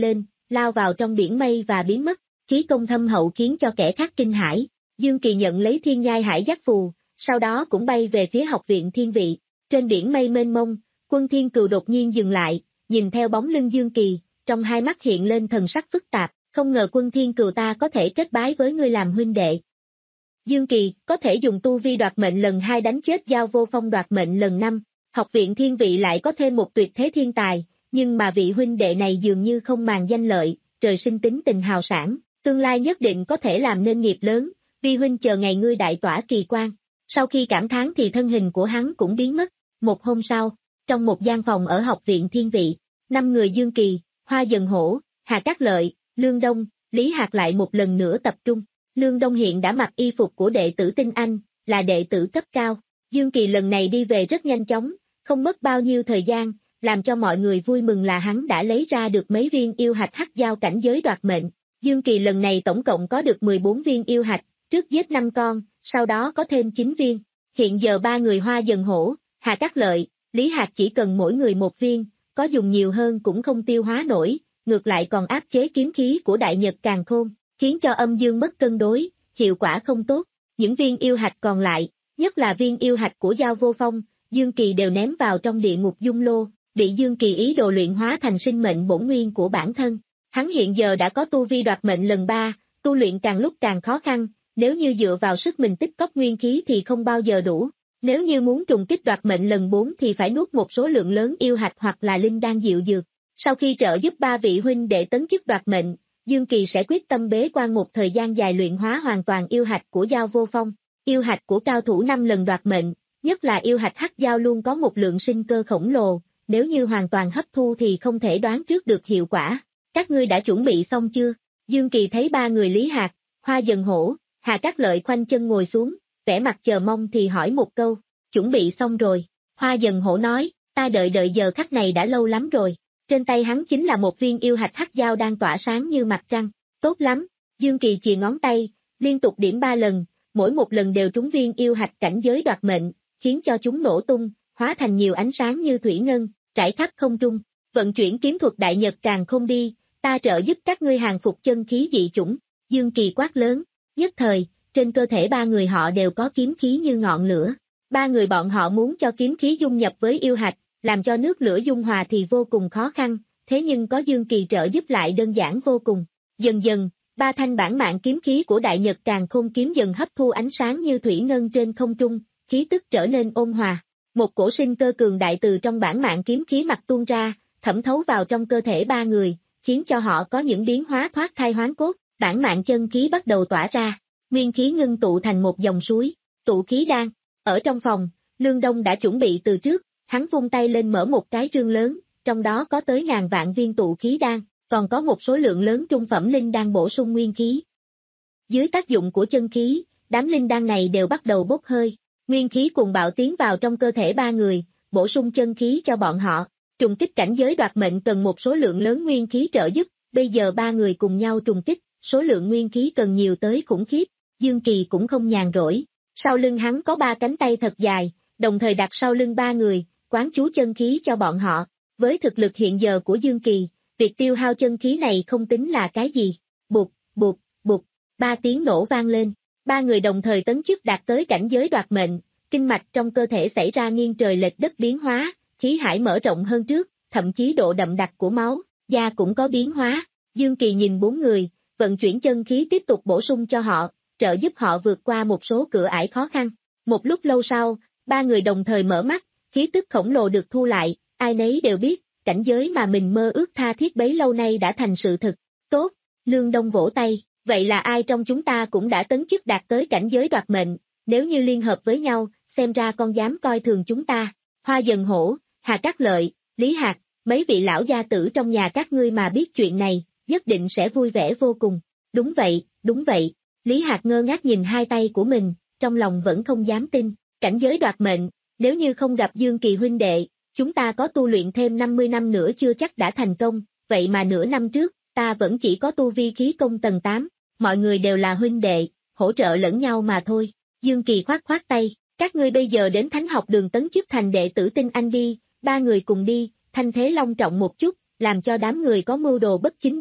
lao vào trong biển mây và biến mất, khí công thâm hậu khiến cho kẻ khác kinh hãi. Dương Kỳ nhận lấy thiên nhai hải giác phù, sau đó cũng bay về phía học viện thiên vị. Trên biển mây mênh mông, Quân Thiên Cừu đột nhiên dừng lại, nhìn theo bóng lưng Dương Kỳ, trong hai mắt hiện lên thần sắc phức tạp, không ngờ Quân Thiên Cừu ta có thể kết bái với ngươi làm huynh đệ. Dương Kỳ, có thể dùng tu vi đoạt mệnh lần hai đánh chết Giao Vô Phong đoạt mệnh lần năm, học viện thiên vị lại có thêm một tuyệt thế thiên tài, nhưng mà vị huynh đệ này dường như không màng danh lợi, trời sinh tính tình hào sảng, tương lai nhất định có thể làm nên nghiệp lớn, vi huynh chờ ngày ngươi đại tỏa kỳ quan. Sau khi cảm thán thì thân hình của hắn cũng biến mất. Một hôm sau, trong một gian phòng ở học viện thiên vị, năm người Dương Kỳ, Hoa Dần Hổ, Hà Cát Lợi, Lương Đông, Lý Hạc lại một lần nữa tập trung. Lương Đông hiện đã mặc y phục của đệ tử Tinh Anh, là đệ tử cấp cao. Dương Kỳ lần này đi về rất nhanh chóng, không mất bao nhiêu thời gian, làm cho mọi người vui mừng là hắn đã lấy ra được mấy viên yêu hạch hắc giao cảnh giới đoạt mệnh. Dương Kỳ lần này tổng cộng có được mười bốn viên yêu hạch, trước giết năm con, sau đó có thêm chín viên. Hiện giờ ba người Hoa Dần Hổ, Hà Cát Lợi, Lý Hạc chỉ cần mỗi người một viên, có dùng nhiều hơn cũng không tiêu hóa nổi, ngược lại còn áp chế kiếm khí của Đại Nhật Càn Khôn, khiến cho âm dương mất cân đối, hiệu quả không tốt. Những viên yêu hạch còn lại, nhất là viên yêu hạch của Giao Vô Phong, Dương Kỳ đều ném vào trong địa ngục dung lô, bị Dương Kỳ ý đồ luyện hóa thành sinh mệnh bổn nguyên của bản thân. Hắn hiện giờ đã có tu vi đoạt mệnh lần ba, tu luyện càng lúc càng khó khăn, nếu như dựa vào sức mình tích cóp nguyên khí thì không bao giờ đủ. Nếu như muốn trùng kích đoạt mệnh lần bốn thì phải nuốt một số lượng lớn yêu hạch hoặc là linh đan diệu dược. Sau khi trợ giúp ba vị huynh đệ tấn chức đoạt mệnh, Dương Kỳ sẽ quyết tâm bế quan một thời gian dài luyện hóa hoàn toàn yêu hạch của Giao Vô Phong. Yêu hạch của cao thủ năm lần đoạt mệnh, nhất là yêu hạch hắc giao luôn có một lượng sinh cơ khổng lồ, nếu như hoàn toàn hấp thu thì không thể đoán trước được hiệu quả. Các ngươi đã chuẩn bị xong chưa? Dương Kỳ thấy ba người Lý Hạc, Hoa Dần Hổ, Hà Cát Lợi khoanh chân ngồi xuống, vẻ mặt chờ mong thì hỏi một câu, chuẩn bị xong rồi. Hoa Dần Hổ nói, ta đợi đợi giờ khắc này đã lâu lắm rồi. Trên tay hắn chính là một viên yêu hạch hắc giao đang tỏa sáng như mặt trăng. Tốt lắm. Dương Kỳ chìa ngón tay, liên tục điểm ba lần, mỗi một lần đều trúng viên yêu hạch cảnh giới đoạt mệnh, khiến cho chúng nổ tung, hóa thành nhiều ánh sáng như thủy ngân, trải khắp không trung. Vận chuyển kiếm thuật Đại Nhật Càn Khôn đi, ta trợ giúp các ngươi hàng phục chân khí dị chủng. Dương Kỳ quát lớn, nhất thời, trên cơ thể ba người họ đều có kiếm khí như ngọn lửa. Ba người bọn họ muốn cho kiếm khí dung nhập với yêu hạch, làm cho nước lửa dung hòa thì vô cùng khó khăn, thế nhưng có Dương Kỳ trợ giúp lại đơn giản vô cùng. Dần dần, ba thanh bản mạng kiếm khí của Đại Nhật Càn Khôn kiếm dần hấp thu ánh sáng như thủy ngân trên không trung, khí tức trở nên ôn hòa. Một cổ sinh cơ cường đại từ trong bản mạng kiếm khí mặt tuôn ra, thẩm thấu vào trong cơ thể ba người, khiến cho họ có những biến hóa thoát thai hoán cốt, bản mạng chân khí bắt đầu tỏa ra, nguyên khí ngưng tụ thành một dòng suối, tụ khí đan. Ở trong phòng, Lương Đông đã chuẩn bị từ trước, hắn vung tay lên mở một cái rương lớn, trong đó có tới ngàn vạn viên tụ khí đan, còn có một số lượng lớn trung phẩm linh đan bổ sung nguyên khí. Dưới tác dụng của chân khí, đám linh đan này đều bắt đầu bốc hơi, nguyên khí cuồng bạo tiến vào trong cơ thể ba người, bổ sung chân khí cho bọn họ. Trùng kích cảnh giới đoạt mệnh cần một số lượng lớn nguyên khí trợ giúp, bây giờ ba người cùng nhau trùng kích, số lượng nguyên khí cần nhiều tới khủng khiếp. Dương Kỳ cũng không nhàn rỗi, sau lưng hắn có ba cánh tay thật dài, đồng thời đặt sau lưng ba người, quán chú chân khí cho bọn họ. Với thực lực hiện giờ của Dương Kỳ, việc tiêu hao chân khí này không tính là cái gì. Bụt, bụt, bụt, ba tiếng nổ vang lên, ba người đồng thời tấn chức đạt tới cảnh giới đoạt mệnh, kinh mạch trong cơ thể xảy ra nghiêng trời lệch đất biến hóa, khí hải mở rộng hơn trước, thậm chí độ đậm đặc của máu, da cũng có biến hóa. Dương Kỳ nhìn bốn người, vận chuyển chân khí tiếp tục bổ sung cho họ, trợ giúp họ vượt qua một số cửa ải khó khăn. Một lúc lâu sau, ba người đồng thời mở mắt, khí tức khổng lồ được thu lại, ai nấy đều biết, cảnh giới mà mình mơ ước tha thiết bấy lâu nay đã thành sự thực. Tốt, Lương Đông vỗ tay, vậy là ai trong chúng ta cũng đã tấn chức đạt tới cảnh giới đoạt mệnh, nếu như liên hợp với nhau, xem ra con dám coi thường chúng ta. Hoa Dần Hổ, Hà Cát Lợi, Lý Hạc, mấy vị lão gia tử trong nhà các ngươi mà biết chuyện này, nhất định sẽ vui vẻ vô cùng. Đúng vậy, đúng vậy. Lý Hạc ngơ ngác nhìn hai tay của mình, trong lòng vẫn không dám tin. Cảnh giới đoạt mệnh, nếu như không gặp Dương Kỳ huynh đệ, chúng ta có tu luyện thêm năm mươi năm nữa chưa chắc đã thành công, vậy mà nửa năm trước, ta vẫn chỉ có tu vi khí công tầng tám, mọi người đều là huynh đệ, hỗ trợ lẫn nhau mà thôi. Dương Kỳ khoát khoát tay, các ngươi bây giờ đến Thánh học đường tấn chức thành đệ tử Tinh Anh đi, ba người cùng đi, thanh thế long trọng một chút, làm cho đám người có mưu đồ bất chính biết,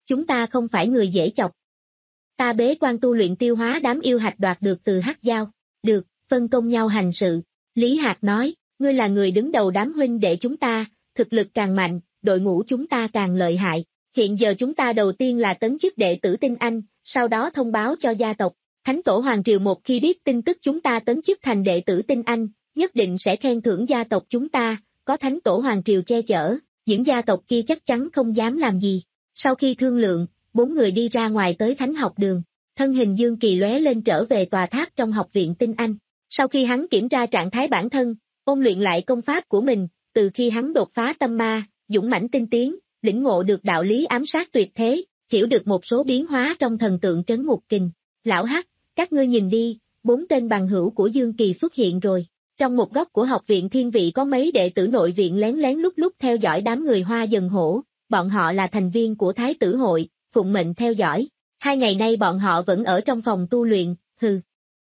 chúng ta không phải người dễ chọc. Ta bế quan tu luyện tiêu hóa đám yêu hạch đoạt được từ Hắc Giao. Được, phân công nhau hành sự. Lý Hạc nói, ngươi là người đứng đầu đám huynh đệ chúng ta, thực lực càng mạnh, đội ngũ chúng ta càng lợi hại. Hiện giờ chúng ta đầu tiên là tấn chức đệ tử Tinh Anh, sau đó thông báo cho gia tộc. Thánh tổ Hoàng Triều một khi biết tin tức chúng ta tấn chức thành đệ tử Tinh Anh, nhất định sẽ khen thưởng gia tộc chúng ta, có Thánh tổ Hoàng Triều che chở, những gia tộc kia chắc chắn không dám làm gì. Sau khi thương lượng, bốn người đi ra ngoài tới Thánh học đường, thân hình Dương Kỳ lóe lên trở về tòa tháp trong học viện Tinh Anh. Sau khi hắn kiểm tra trạng thái bản thân, ôn luyện lại công pháp của mình, từ khi hắn đột phá tâm ma, dũng mãnh tinh tiến, lĩnh ngộ được đạo lý ám sát tuyệt thế, hiểu được một số biến hóa trong thần tượng trấn ngục kình. Lão Hắc, các ngươi nhìn đi, bốn tên bằng hữu của Dương Kỳ xuất hiện rồi. Trong một góc của học viện Thiên Vị có mấy đệ tử nội viện lén lén lúc lúc theo dõi đám người Hoa Dần Hổ, bọn họ là thành viên của Thái tử hội, phụng mệnh theo dõi. Hai ngày nay bọn họ vẫn ở trong phòng tu luyện, hừ.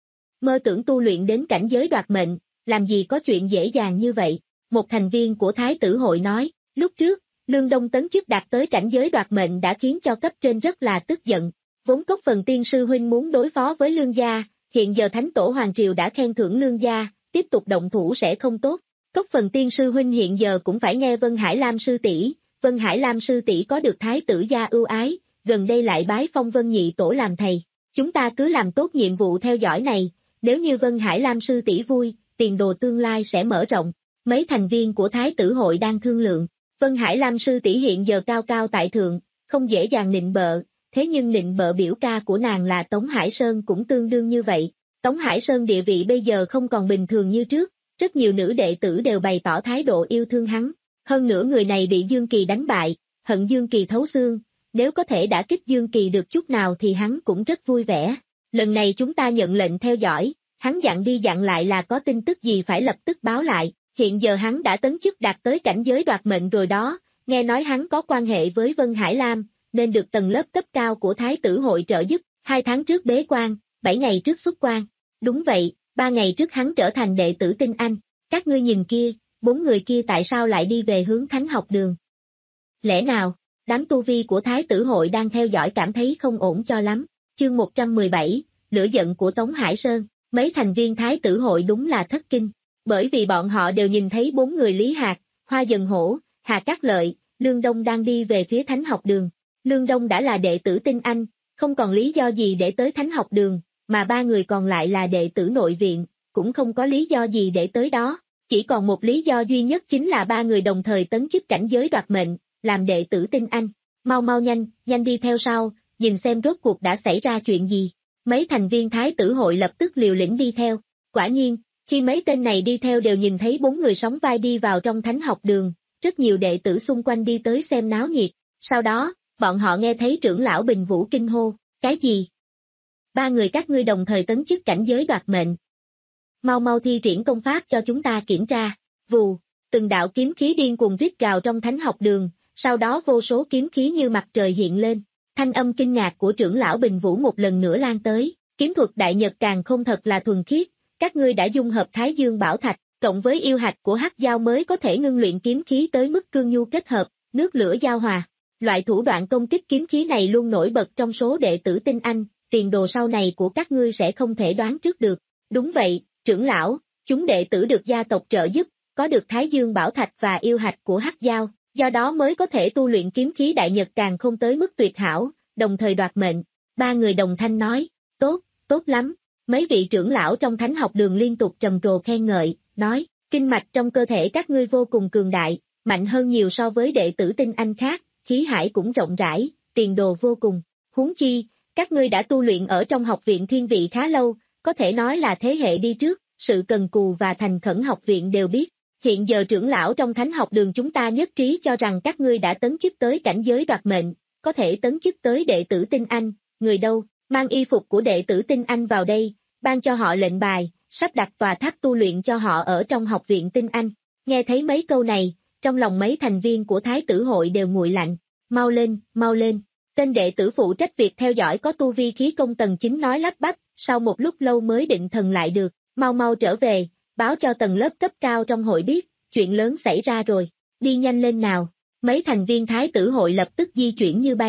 Mơ tưởng tu luyện đến cảnh giới đoạt mệnh, làm gì có chuyện dễ dàng như vậy. Một thành viên của Thái tử hội nói, lúc trước, Lương Đông tấn chức đạt tới cảnh giới đoạt mệnh đã khiến cho cấp trên rất là tức giận. Vốn Cốc Phần Tiên sư huynh muốn đối phó với Lương gia, hiện giờ Thánh tổ Hoàng Triều đã khen thưởng Lương gia, tiếp tục động thủ sẽ không tốt. Cốc Phần Tiên sư huynh hiện giờ cũng phải nghe Vân Hải Lam sư tỷ. Vân Hải Lam sư tỷ có được Thái tử gia ưu ái, gần đây lại bái phong Vân nhị tổ làm thầy. Chúng ta cứ làm tốt nhiệm vụ theo dõi này, nếu như Vân Hải Lam sư tỷ vui, tiền đồ tương lai sẽ mở rộng. Mấy thành viên của Thái tử hội đang thương lượng. Vân Hải Lam sư tỷ hiện giờ cao cao tại thượng, không dễ dàng nịnh bợ, thế nhưng nịnh bợ biểu ca của nàng là Tống Hải Sơn cũng tương đương như vậy. Tống Hải Sơn địa vị bây giờ không còn bình thường như trước, rất nhiều nữ đệ tử đều bày tỏ thái độ yêu thương hắn. Hơn nữa người này bị Dương Kỳ đánh bại, hận Dương Kỳ thấu xương, nếu có thể đả kích Dương Kỳ được chút nào thì hắn cũng rất vui vẻ. Lần này chúng ta nhận lệnh theo dõi, hắn dặn đi dặn lại là có tin tức gì phải lập tức báo lại. Hiện giờ hắn đã tấn chức đạt tới cảnh giới đoạt mệnh rồi đó, nghe nói hắn có quan hệ với Vân Hải Lam, nên được tầng lớp cấp cao của Thái tử hội trợ giúp, hai tháng trước bế quan, bảy ngày trước xuất quan. Đúng vậy, ba ngày trước hắn trở thành đệ tử Tinh Anh. Các ngươi nhìn kia, bốn người kia tại sao lại đi về hướng Thánh học đường? Lẽ nào, đám tu vi của Thái tử hội đang theo dõi cảm thấy không ổn cho lắm. Chương một trăm mười bảy, lửa giận của Tống Hải Sơn, mấy thành viên Thái tử hội đúng là thất kinh. Bởi vì bọn họ đều nhìn thấy bốn người Lý Hạc, Hoa Dần Hổ, Hà Cát Lợi, Lương Đông đang đi về phía Thánh học đường. Lương Đông đã là đệ tử Tinh Anh, không còn lý do gì để tới Thánh học đường, mà ba người còn lại là đệ tử nội viện, cũng không có lý do gì để tới đó. Chỉ còn một lý do duy nhất chính là ba người đồng thời tấn chức cảnh giới đoạt mệnh, làm đệ tử Tinh Anh. Mau mau nhanh, nhanh đi theo sau, nhìn xem rốt cuộc đã xảy ra chuyện gì. Mấy thành viên Thái tử hội lập tức liều lĩnh đi theo. Quả nhiên, khi mấy tên này đi theo đều nhìn thấy bốn người sóng vai đi vào trong Thánh học đường, rất nhiều đệ tử xung quanh đi tới xem náo nhiệt. Sau đó, bọn họ nghe thấy trưởng lão Bình Vũ kinh hô, cái gì? Ba người các ngươi đồng thời tấn chức cảnh giới đoạt mệnh. Mau mau thi triển công pháp cho chúng ta kiểm tra. Vù, từng đạo kiếm khí điên cuồng rít gào trong Thánh học đường, sau đó vô số kiếm khí như mặt trời hiện lên. Thanh âm kinh ngạc của trưởng lão Bình Vũ một lần nữa lan tới, kiếm thuật đại nhật càng không thật là thuần khiết. Các ngươi đã dung hợp Thái Dương Bảo Thạch, cộng với yêu hạch của Hắc Giao mới có thể ngưng luyện kiếm khí tới mức cương nhu kết hợp, nước lửa giao hòa. Loại thủ đoạn công kích kiếm khí này luôn nổi bật trong số đệ tử Tinh Anh, tiền đồ sau này của các ngươi sẽ không thể đoán trước được. Đúng vậy, trưởng lão, chúng đệ tử được gia tộc trợ giúp, có được Thái Dương Bảo Thạch và yêu hạch của Hắc Giao, do đó mới có thể tu luyện kiếm khí đại nhật càng không tới mức tuyệt hảo, đồng thời đoạt mệnh. Ba người đồng thanh nói, tốt, tốt lắm. Mấy vị trưởng lão trong Thánh học đường liên tục trầm trồ khen ngợi, nói, kinh mạch trong cơ thể các ngươi vô cùng cường đại, mạnh hơn nhiều so với đệ tử Tinh Anh khác, khí hải cũng rộng rãi, tiền đồ vô cùng. Huống chi, các ngươi đã tu luyện ở trong học viện Thiên Vị khá lâu, có thể nói là thế hệ đi trước, sự cần cù và thành khẩn học viện đều biết. Hiện giờ trưởng lão trong Thánh học đường chúng ta nhất trí cho rằng các ngươi đã tấn chức tới cảnh giới đoạt mệnh, có thể tấn chức tới đệ tử Tinh Anh, người đâu, mang y phục của đệ tử Tinh Anh vào đây. Ban cho họ lệnh bài, sắp đặt tòa tháp tu luyện cho họ ở trong học viện Tinh Anh. Nghe thấy mấy câu này, trong lòng mấy thành viên của Thái tử hội đều nguội lạnh. Mau lên, mau lên. Tên đệ tử phụ trách việc theo dõi có tu vi khí công tầng chín nói lắp bắp, sau một lúc lâu mới định thần lại được. Mau mau trở về, báo cho tầng lớp cấp cao trong hội biết, chuyện lớn xảy ra rồi. Đi nhanh lên nào. Mấy thành viên Thái tử hội lập tức di chuyển như bay.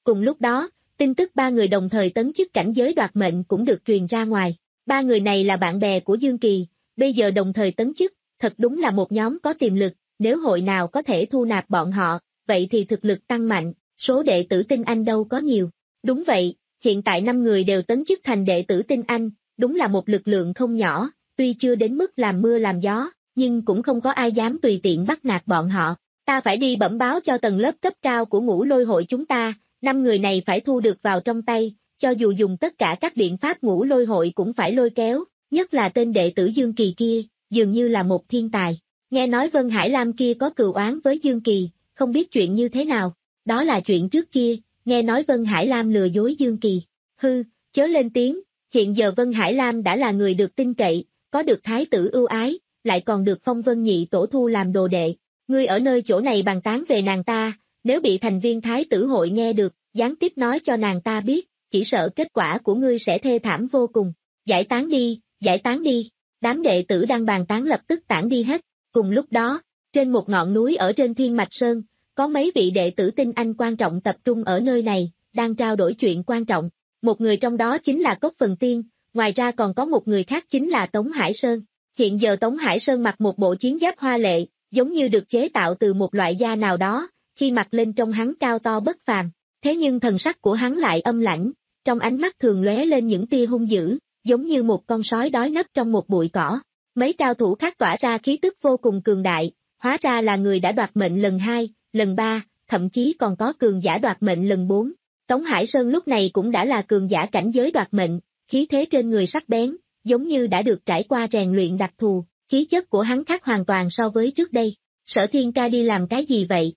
Cùng lúc đó, tin tức ba người đồng thời tấn chức cảnh giới đoạt mệnh cũng được truyền ra ngoài. Ba người này là bạn bè của Dương Kỳ, bây giờ đồng thời tấn chức, thật đúng là một nhóm có tiềm lực, nếu hội nào có thể thu nạp bọn họ, vậy thì thực lực tăng mạnh, số đệ tử tinh anh đâu có nhiều. Đúng vậy, hiện tại năm người đều tấn chức thành đệ tử tinh anh, đúng là một lực lượng không nhỏ, tuy chưa đến mức làm mưa làm gió, nhưng cũng không có ai dám tùy tiện bắt nạt bọn họ. Ta phải đi bẩm báo cho tầng lớp cấp cao của Ngũ Lôi hội chúng ta, năm người này phải thu được vào trong tay, cho dù dùng tất cả các biện pháp Ngũ Lôi hội cũng phải lôi kéo, nhất là tên đệ tử Dương Kỳ kia, dường như là một thiên tài. Nghe nói Vân Hải Lam kia có cừu oán với Dương Kỳ, không biết chuyện như thế nào, đó là chuyện trước kia, nghe nói Vân Hải Lam lừa dối Dương Kỳ. Hư, chớ lên tiếng, hiện giờ Vân Hải Lam đã là người được tin cậy, có được thái tử ưu ái, lại còn được phong Vân Nhị tổ thu làm đồ đệ. Ngươi ở nơi chỗ này bàn tán về nàng ta, nếu bị thành viên thái tử hội nghe được, gián tiếp nói cho nàng ta biết, chỉ sợ kết quả của ngươi sẽ thê thảm vô cùng. Giải tán đi, giải tán đi. Đám đệ tử đang bàn tán lập tức tản đi hết. Cùng lúc đó, trên một ngọn núi ở trên Thiên Mạch Sơn, có mấy vị đệ tử tinh anh quan trọng tập trung ở nơi này, đang trao đổi chuyện quan trọng. Một người trong đó chính là Cốc Phần Tiên, ngoài ra còn có một người khác chính là Tống Hải Sơn. Hiện giờ Tống Hải Sơn mặc một bộ chiến giáp hoa lệ, giống như được chế tạo từ một loại da nào đó, khi mặc lên trông hắn cao to bất phàm. Thế nhưng thần sắc của hắn lại âm lãnh, trong ánh mắt thường lóe lên những tia hung dữ, giống như một con sói đói nấp trong một bụi cỏ. Mấy cao thủ khác tỏa ra khí tức vô cùng cường đại, hóa ra là người đã đoạt mệnh lần hai, lần ba, thậm chí còn có cường giả đoạt mệnh lần bốn. Tống Hải Sơn lúc này cũng đã là cường giả cảnh giới đoạt mệnh, khí thế trên người sắc bén, giống như đã được trải qua rèn luyện đặc thù, khí chất của hắn khác hoàn toàn so với trước đây. Sở Thiên ca đi làm cái gì vậy?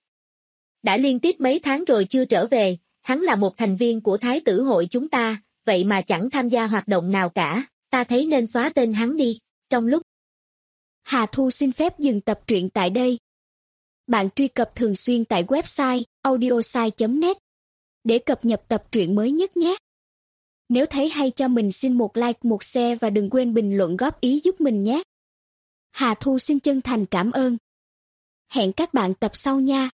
Đã liên tiếp mấy tháng rồi chưa trở về, hắn là một thành viên của Thái tử hội chúng ta, vậy mà chẳng tham gia hoạt động nào cả, ta thấy nên xóa tên hắn đi. Trong lúc Hà Thu xin phép dừng tập truyện tại đây. Bạn truy cập thường xuyên tại website audiosai chấm net để cập nhật tập truyện mới nhất nhé. Nếu thấy hay cho mình xin một like, một share và đừng quên bình luận góp ý giúp mình nhé. Hà Thu xin chân thành cảm ơn. Hẹn các bạn tập sau nha.